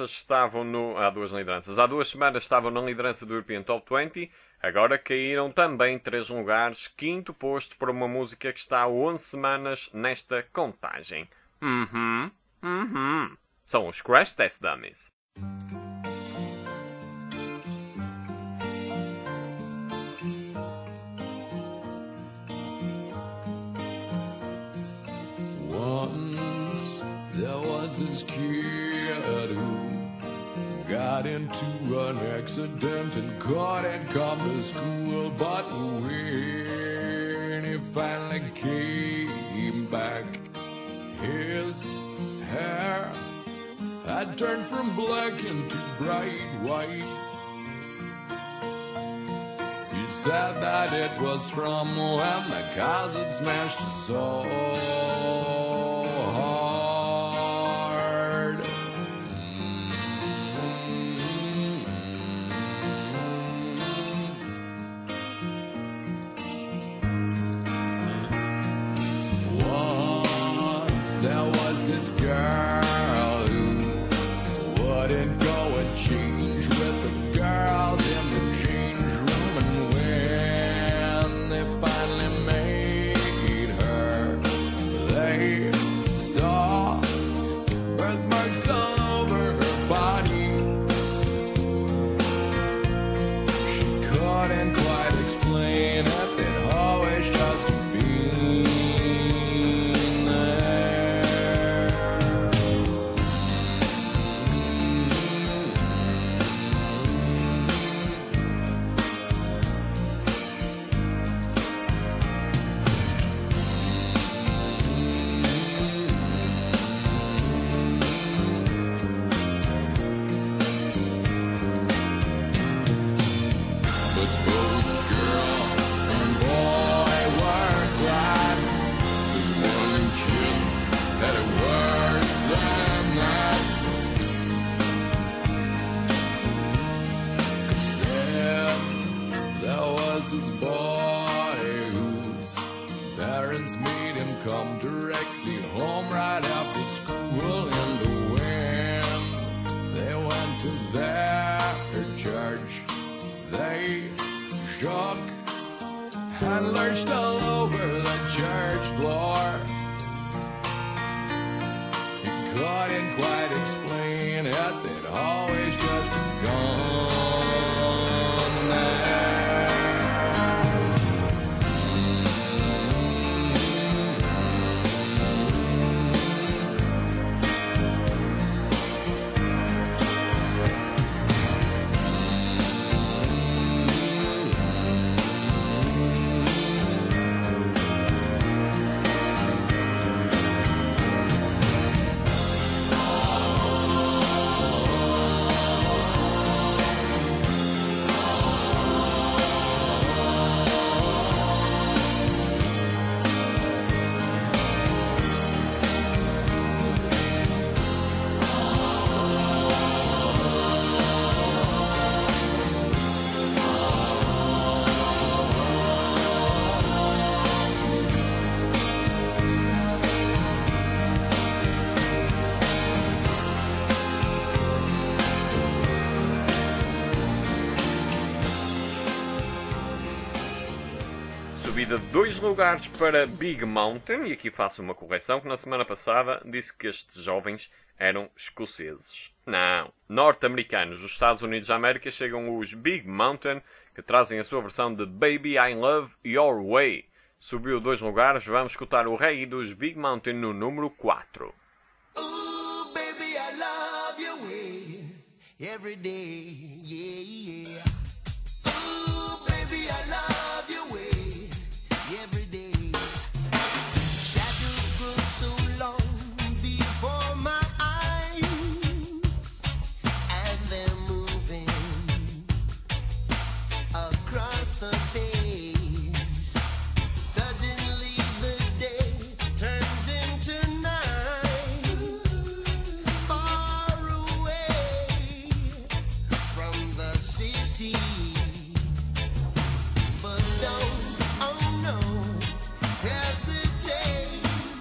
semanas estavam na liderança do European Top 20, agora caíram também 3 lugares, quinto posto para uma música que está há 11 semanas nesta contagem. São os Crash Test Dummies. This kid who got into an accident and couldn't come to school, but when he finally came back, his hair had turned from black into bright white. He said that it was from when the cars had smashed his soul. There was this girl who wouldn't go and change with the girls in the change room, and when they finally made her, they saw birthmarks all over her body. She couldn't quite explain it, they'd always just been. This boy whose parents made him come directly home right after school, and when they went to their church, they shook and lurched all over the church floor. He couldn't quite explain it, they'd always just gone there. subida de 2 lugares para Big Mountain, e aqui faço uma correção, que na semana passada disse que estes jovens eram escoceses. Não, norte-americanos. Dos Estados Unidos da América chegam os Big Mountain, que trazem a sua versão de Baby I Love Your Way. Subiu 2 lugares, vamos escutar o rei dos Big Mountain no número 4. Ooh, baby, I love your way every day, yeah, yeah. Ooh, baby, I love your way every day. Shadows grow so long before my eyes, and they're moving across the face. Suddenly the day turns into night, far away from the city. But don't, oh no, hesitate,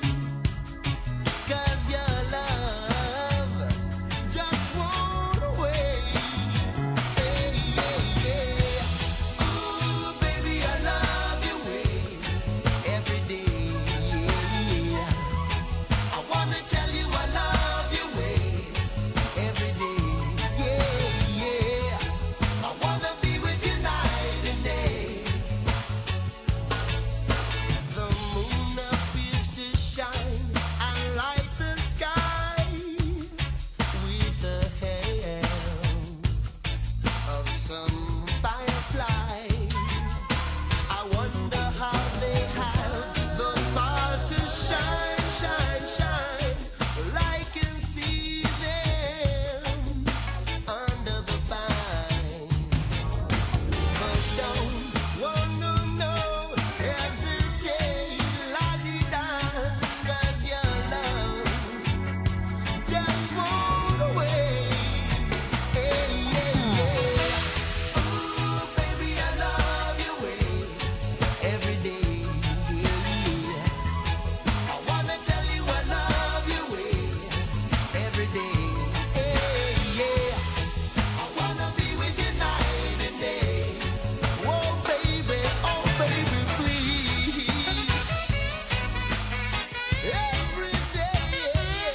'cause your love just won't wait. Hey, yeah, yeah. Ooh, baby, I love your way every day, yeah. I wanna tell you I love your way every day, yeah, yeah. I wanna be with you night and day. The moon appears to shine and light the sky with the help of some firefly. I wonder how they have the power to shine, shine, shine. Well, I can see them under the vine. But don't, oh no, no, hesitate, la-di-da, 'cause your love just won't wait. Hey, yeah, yeah. Ooh, baby, I love your way every day, yeah. I wanna tell you I love your way every day, yeah. I wanna be with you night and day. Oh baby, please. Every day.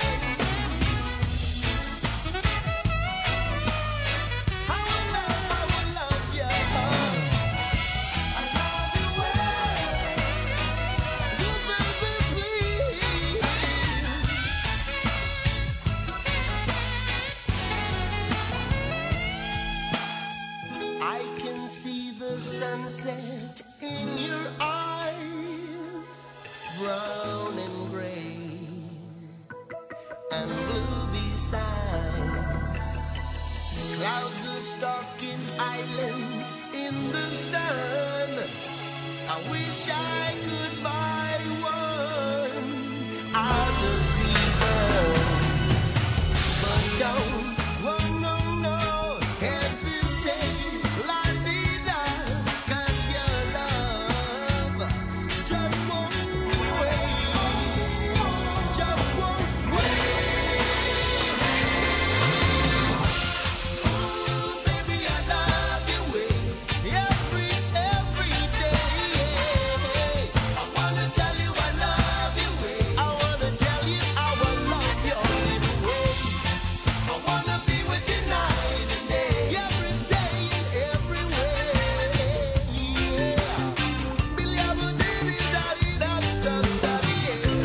I will love you. I love you well. Oh baby, please. I can see the sunset in your eyes, brown and gray and blue besides. Clouds are stalking islands in the sun. I wish I could buy one out of season. But don't, oh no, no, hesitate, la-di-da, 'cause your love just won't wait, just won't wait. Ooh, baby, I love your way every day. I wanna tell you I love your way. I wanna tell you I will love your little ways. I wanna be with you night and day, every day and everywhere, yeah. Billy-abba-diddy-daddy-dab-stab-daddy, yeah.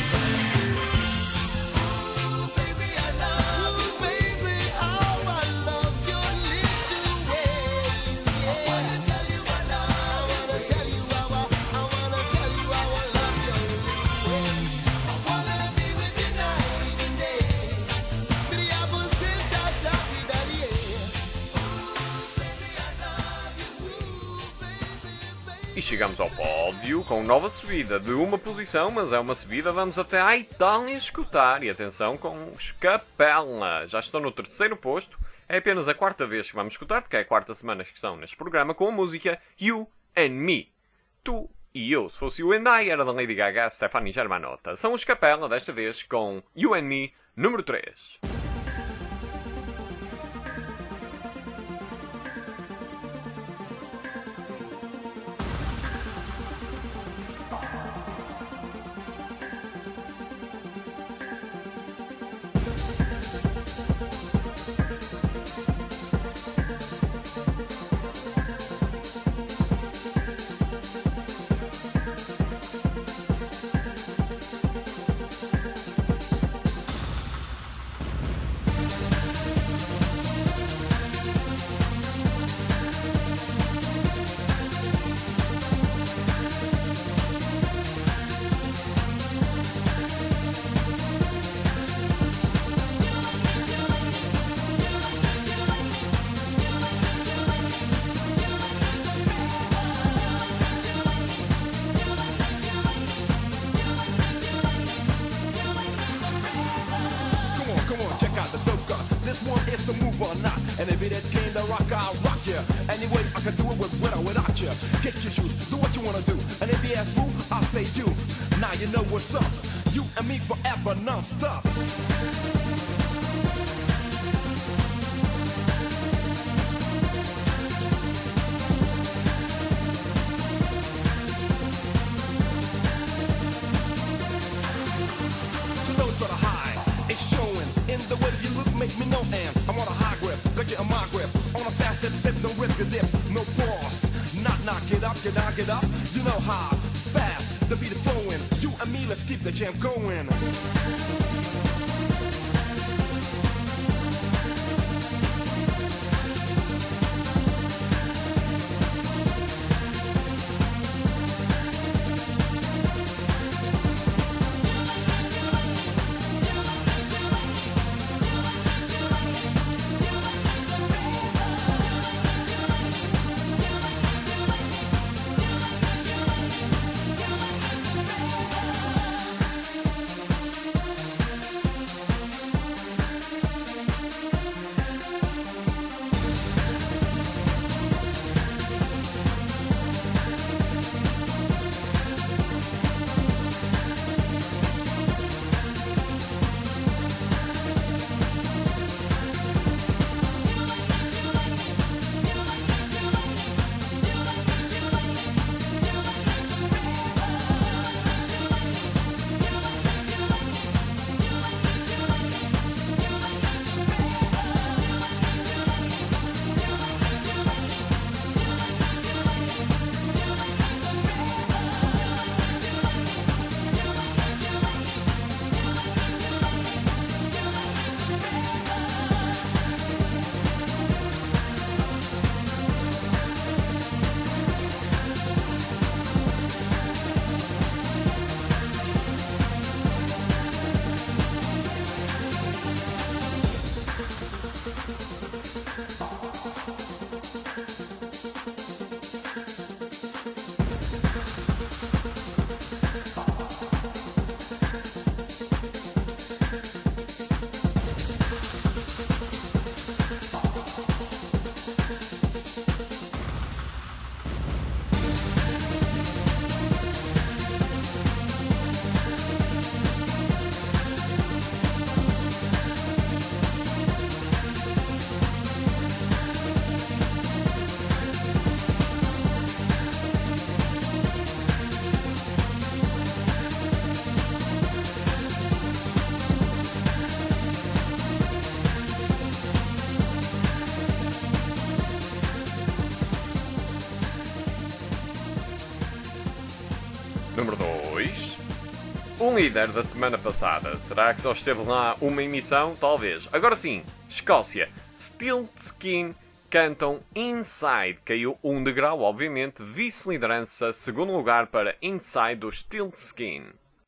Ooh, baby, I love you, baby, how I love your little ways, yeah. I wanna tell you I love, I wanna tell you how I wanna tell you how I love your little ways. I wanna be with you night and day. Billy-abba-diddy-daddy-daddy, yeah. Baby, I love you, baby. E chegamos ao pódio com nova subida de uma posição, mas é uma subida, vamos até à Itália escutar. E atenção com os Capella, já estão no 3º posto, é apenas a 4ª vez que vamos escutar, porque é a 4ª semana que estão neste programa, com a música You and Me. Tu e eu, se fosse You and I, era da Lady Gaga, Stefani Germanotta. São os Capella, desta vez com You and Me, número 3. to move or not. And if it is game to rock, I'll rock ya. Anyway, I can do it with or without ya. Get your shoes, do what you wanna do. And if you ask who, I'll say you. Now you know what's up. You and me forever, non-stop. The way you look make me know, and I'm on a high grip, got you on my grip, on a fast step, no risk of dip, no pause, knock, get up, get up, you know how, fast, the beat is flowing, you and me, let's keep the jam going. Número 2. Um líder da semana passada. Será que só esteve lá uma emissão? Talvez. Agora sim, Escócia. Stilt Skin cantam Inside. Caiu um degrau, obviamente. Vice-liderança, segundo lugar para Inside do Stilt Skin.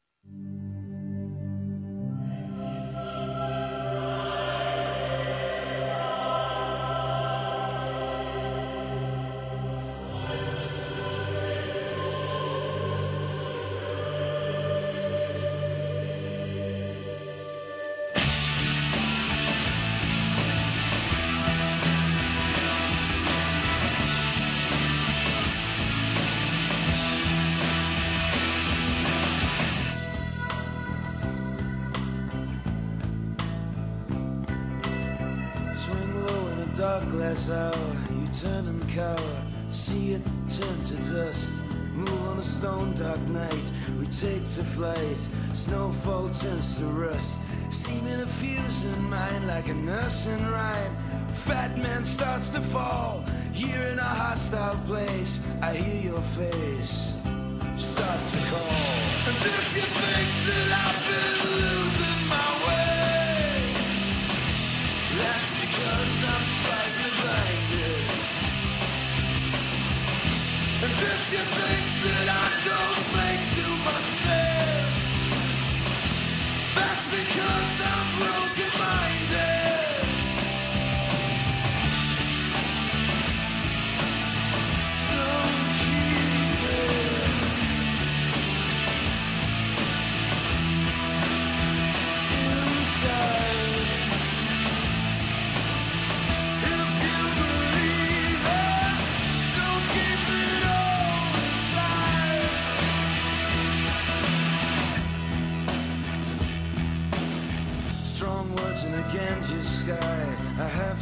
Dark glass hour, you turn and cower, see it turn to dust. Move on a stone dark night, we take to flight, snowfall turns to rust. Seeming to fuse in mind like a nursing rhyme. Fat man starts to fall, here in a hostile place, I hear your face start to call. And if you think that I've been losing my way, that's because I'm slightly blinded. And if you think that I don't make too much sense, that's because I'm broken-minded. Don't keep it inside.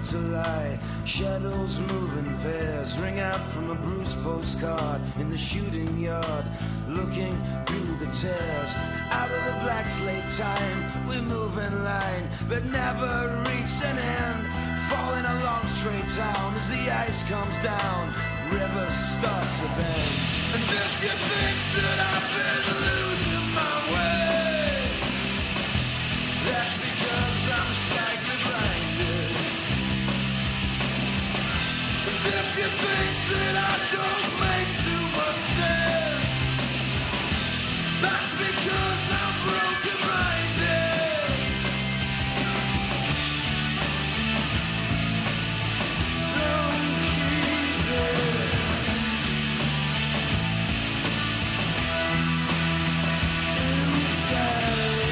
to lie. Shadows move in pairs, ring out from a bruised postcard in the shooting yard, looking through the tears. Out of the black slate time, we move in line, but never reach an end. Falling along straight down as the ice comes down, rivers start to bend. And if you think that I've been losing my way, that's because I'm slightly blinded. And if you think that I don't make too much sense, that's because I'm broken-minded. Don't keep it inside.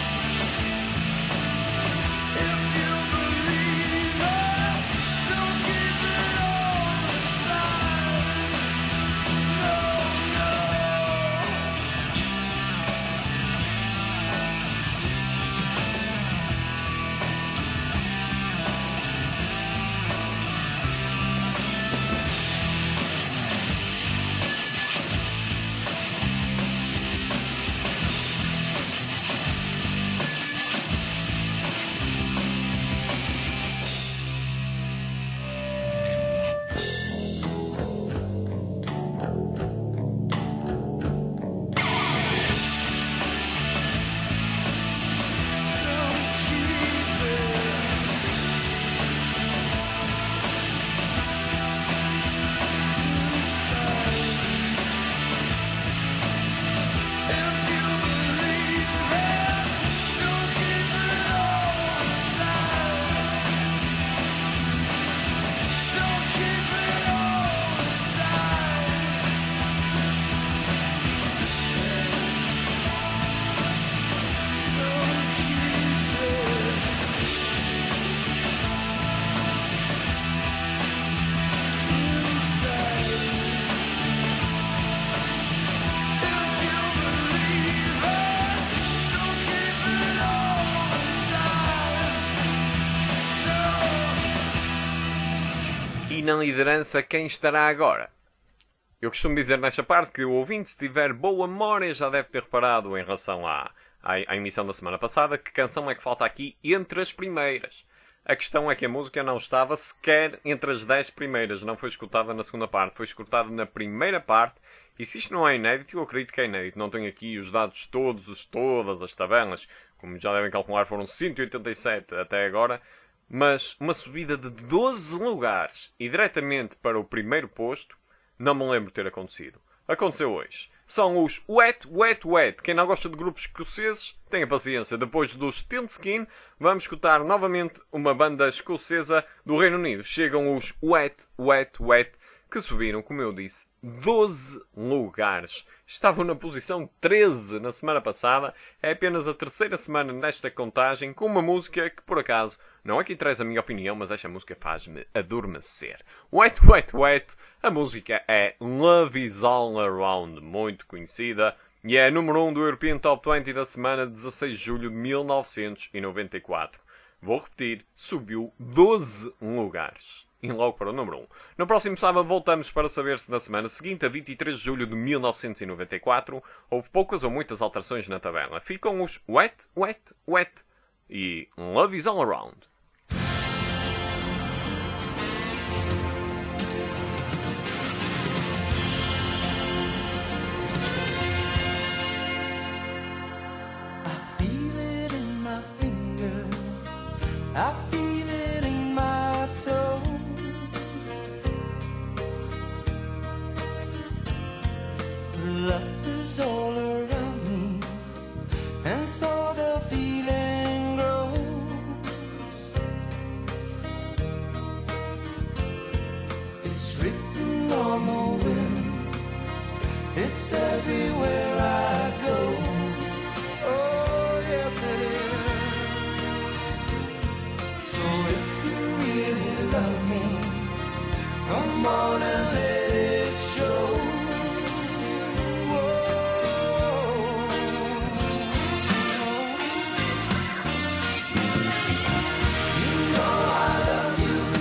If you believe it, don't keep it all inside. No, no. E na liderança quem estará agora? Eu costumo dizer nesta parte que o ouvinte, se tiver boa memória, já deve ter reparado em relação à emissão da semana passada que canção é que falta aqui entre as primeiras. A questão é que a música não estava sequer entre as 10 primeiras, não foi escutada na segunda parte, foi escutada na primeira parte. E se isto não é inédito, eu acredito que é inédito. Não tenho aqui os dados todas as tabelas, como já devem calcular, foram 187 até agora. Mas uma subida de 12 lugares e diretamente para o primeiro posto, não me lembro de ter acontecido. Aconteceu hoje. São os Wet, Wet, Wet. Quem não gosta de grupos escoceses, tenha paciência. Depois dos Still Skin, vamos escutar novamente uma banda escocesa do Reino Unido. Chegam os Wet, Wet, Wet, que subiram, como eu disse, 12 lugares. Estavam na posição 13 na semana passada. É apenas a terceira semana nesta contagem, com uma música que, por acaso, não é que interessa a minha opinião, mas esta música faz-me adormecer. Wet, Wet, Wet. A música é Love Is All Around, muito conhecida, e é a número 1 do European Top 20 da semana de 16 de julho de 1994. Vou repetir, subiu 12 lugares. E logo para o número 1. No próximo sábado voltamos para saber se na semana seguinte, a 23 de julho de 1994, houve poucas ou muitas alterações na tabela. Ficam os Wet, Wet, Wet e Love Is All Around. I feel it in my toe. Love is all around me, and so the feeling grows. It's written on the wind, it's everywhere I go. Oh, yes it is. So if you really love me, come on and let it show. You know I love you.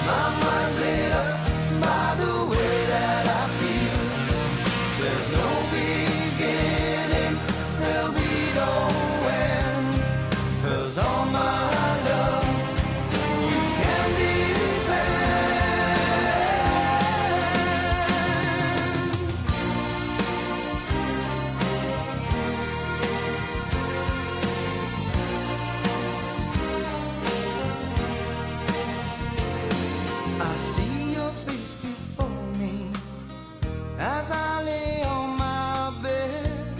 My mind's made up by the way that I feel. There's no beginning, there'll be no end. 'Cause all my love, you can depend. I see your face before me as I lay on my bed.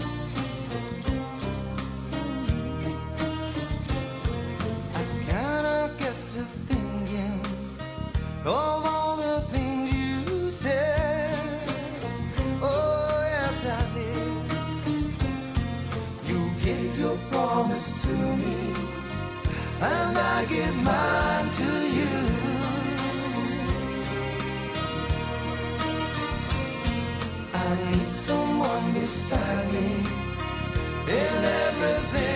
I kinda get to thinking of all the things you said. Oh, yes, I did. You gave your promise to me, and I give mine to you. I need someone beside me in everything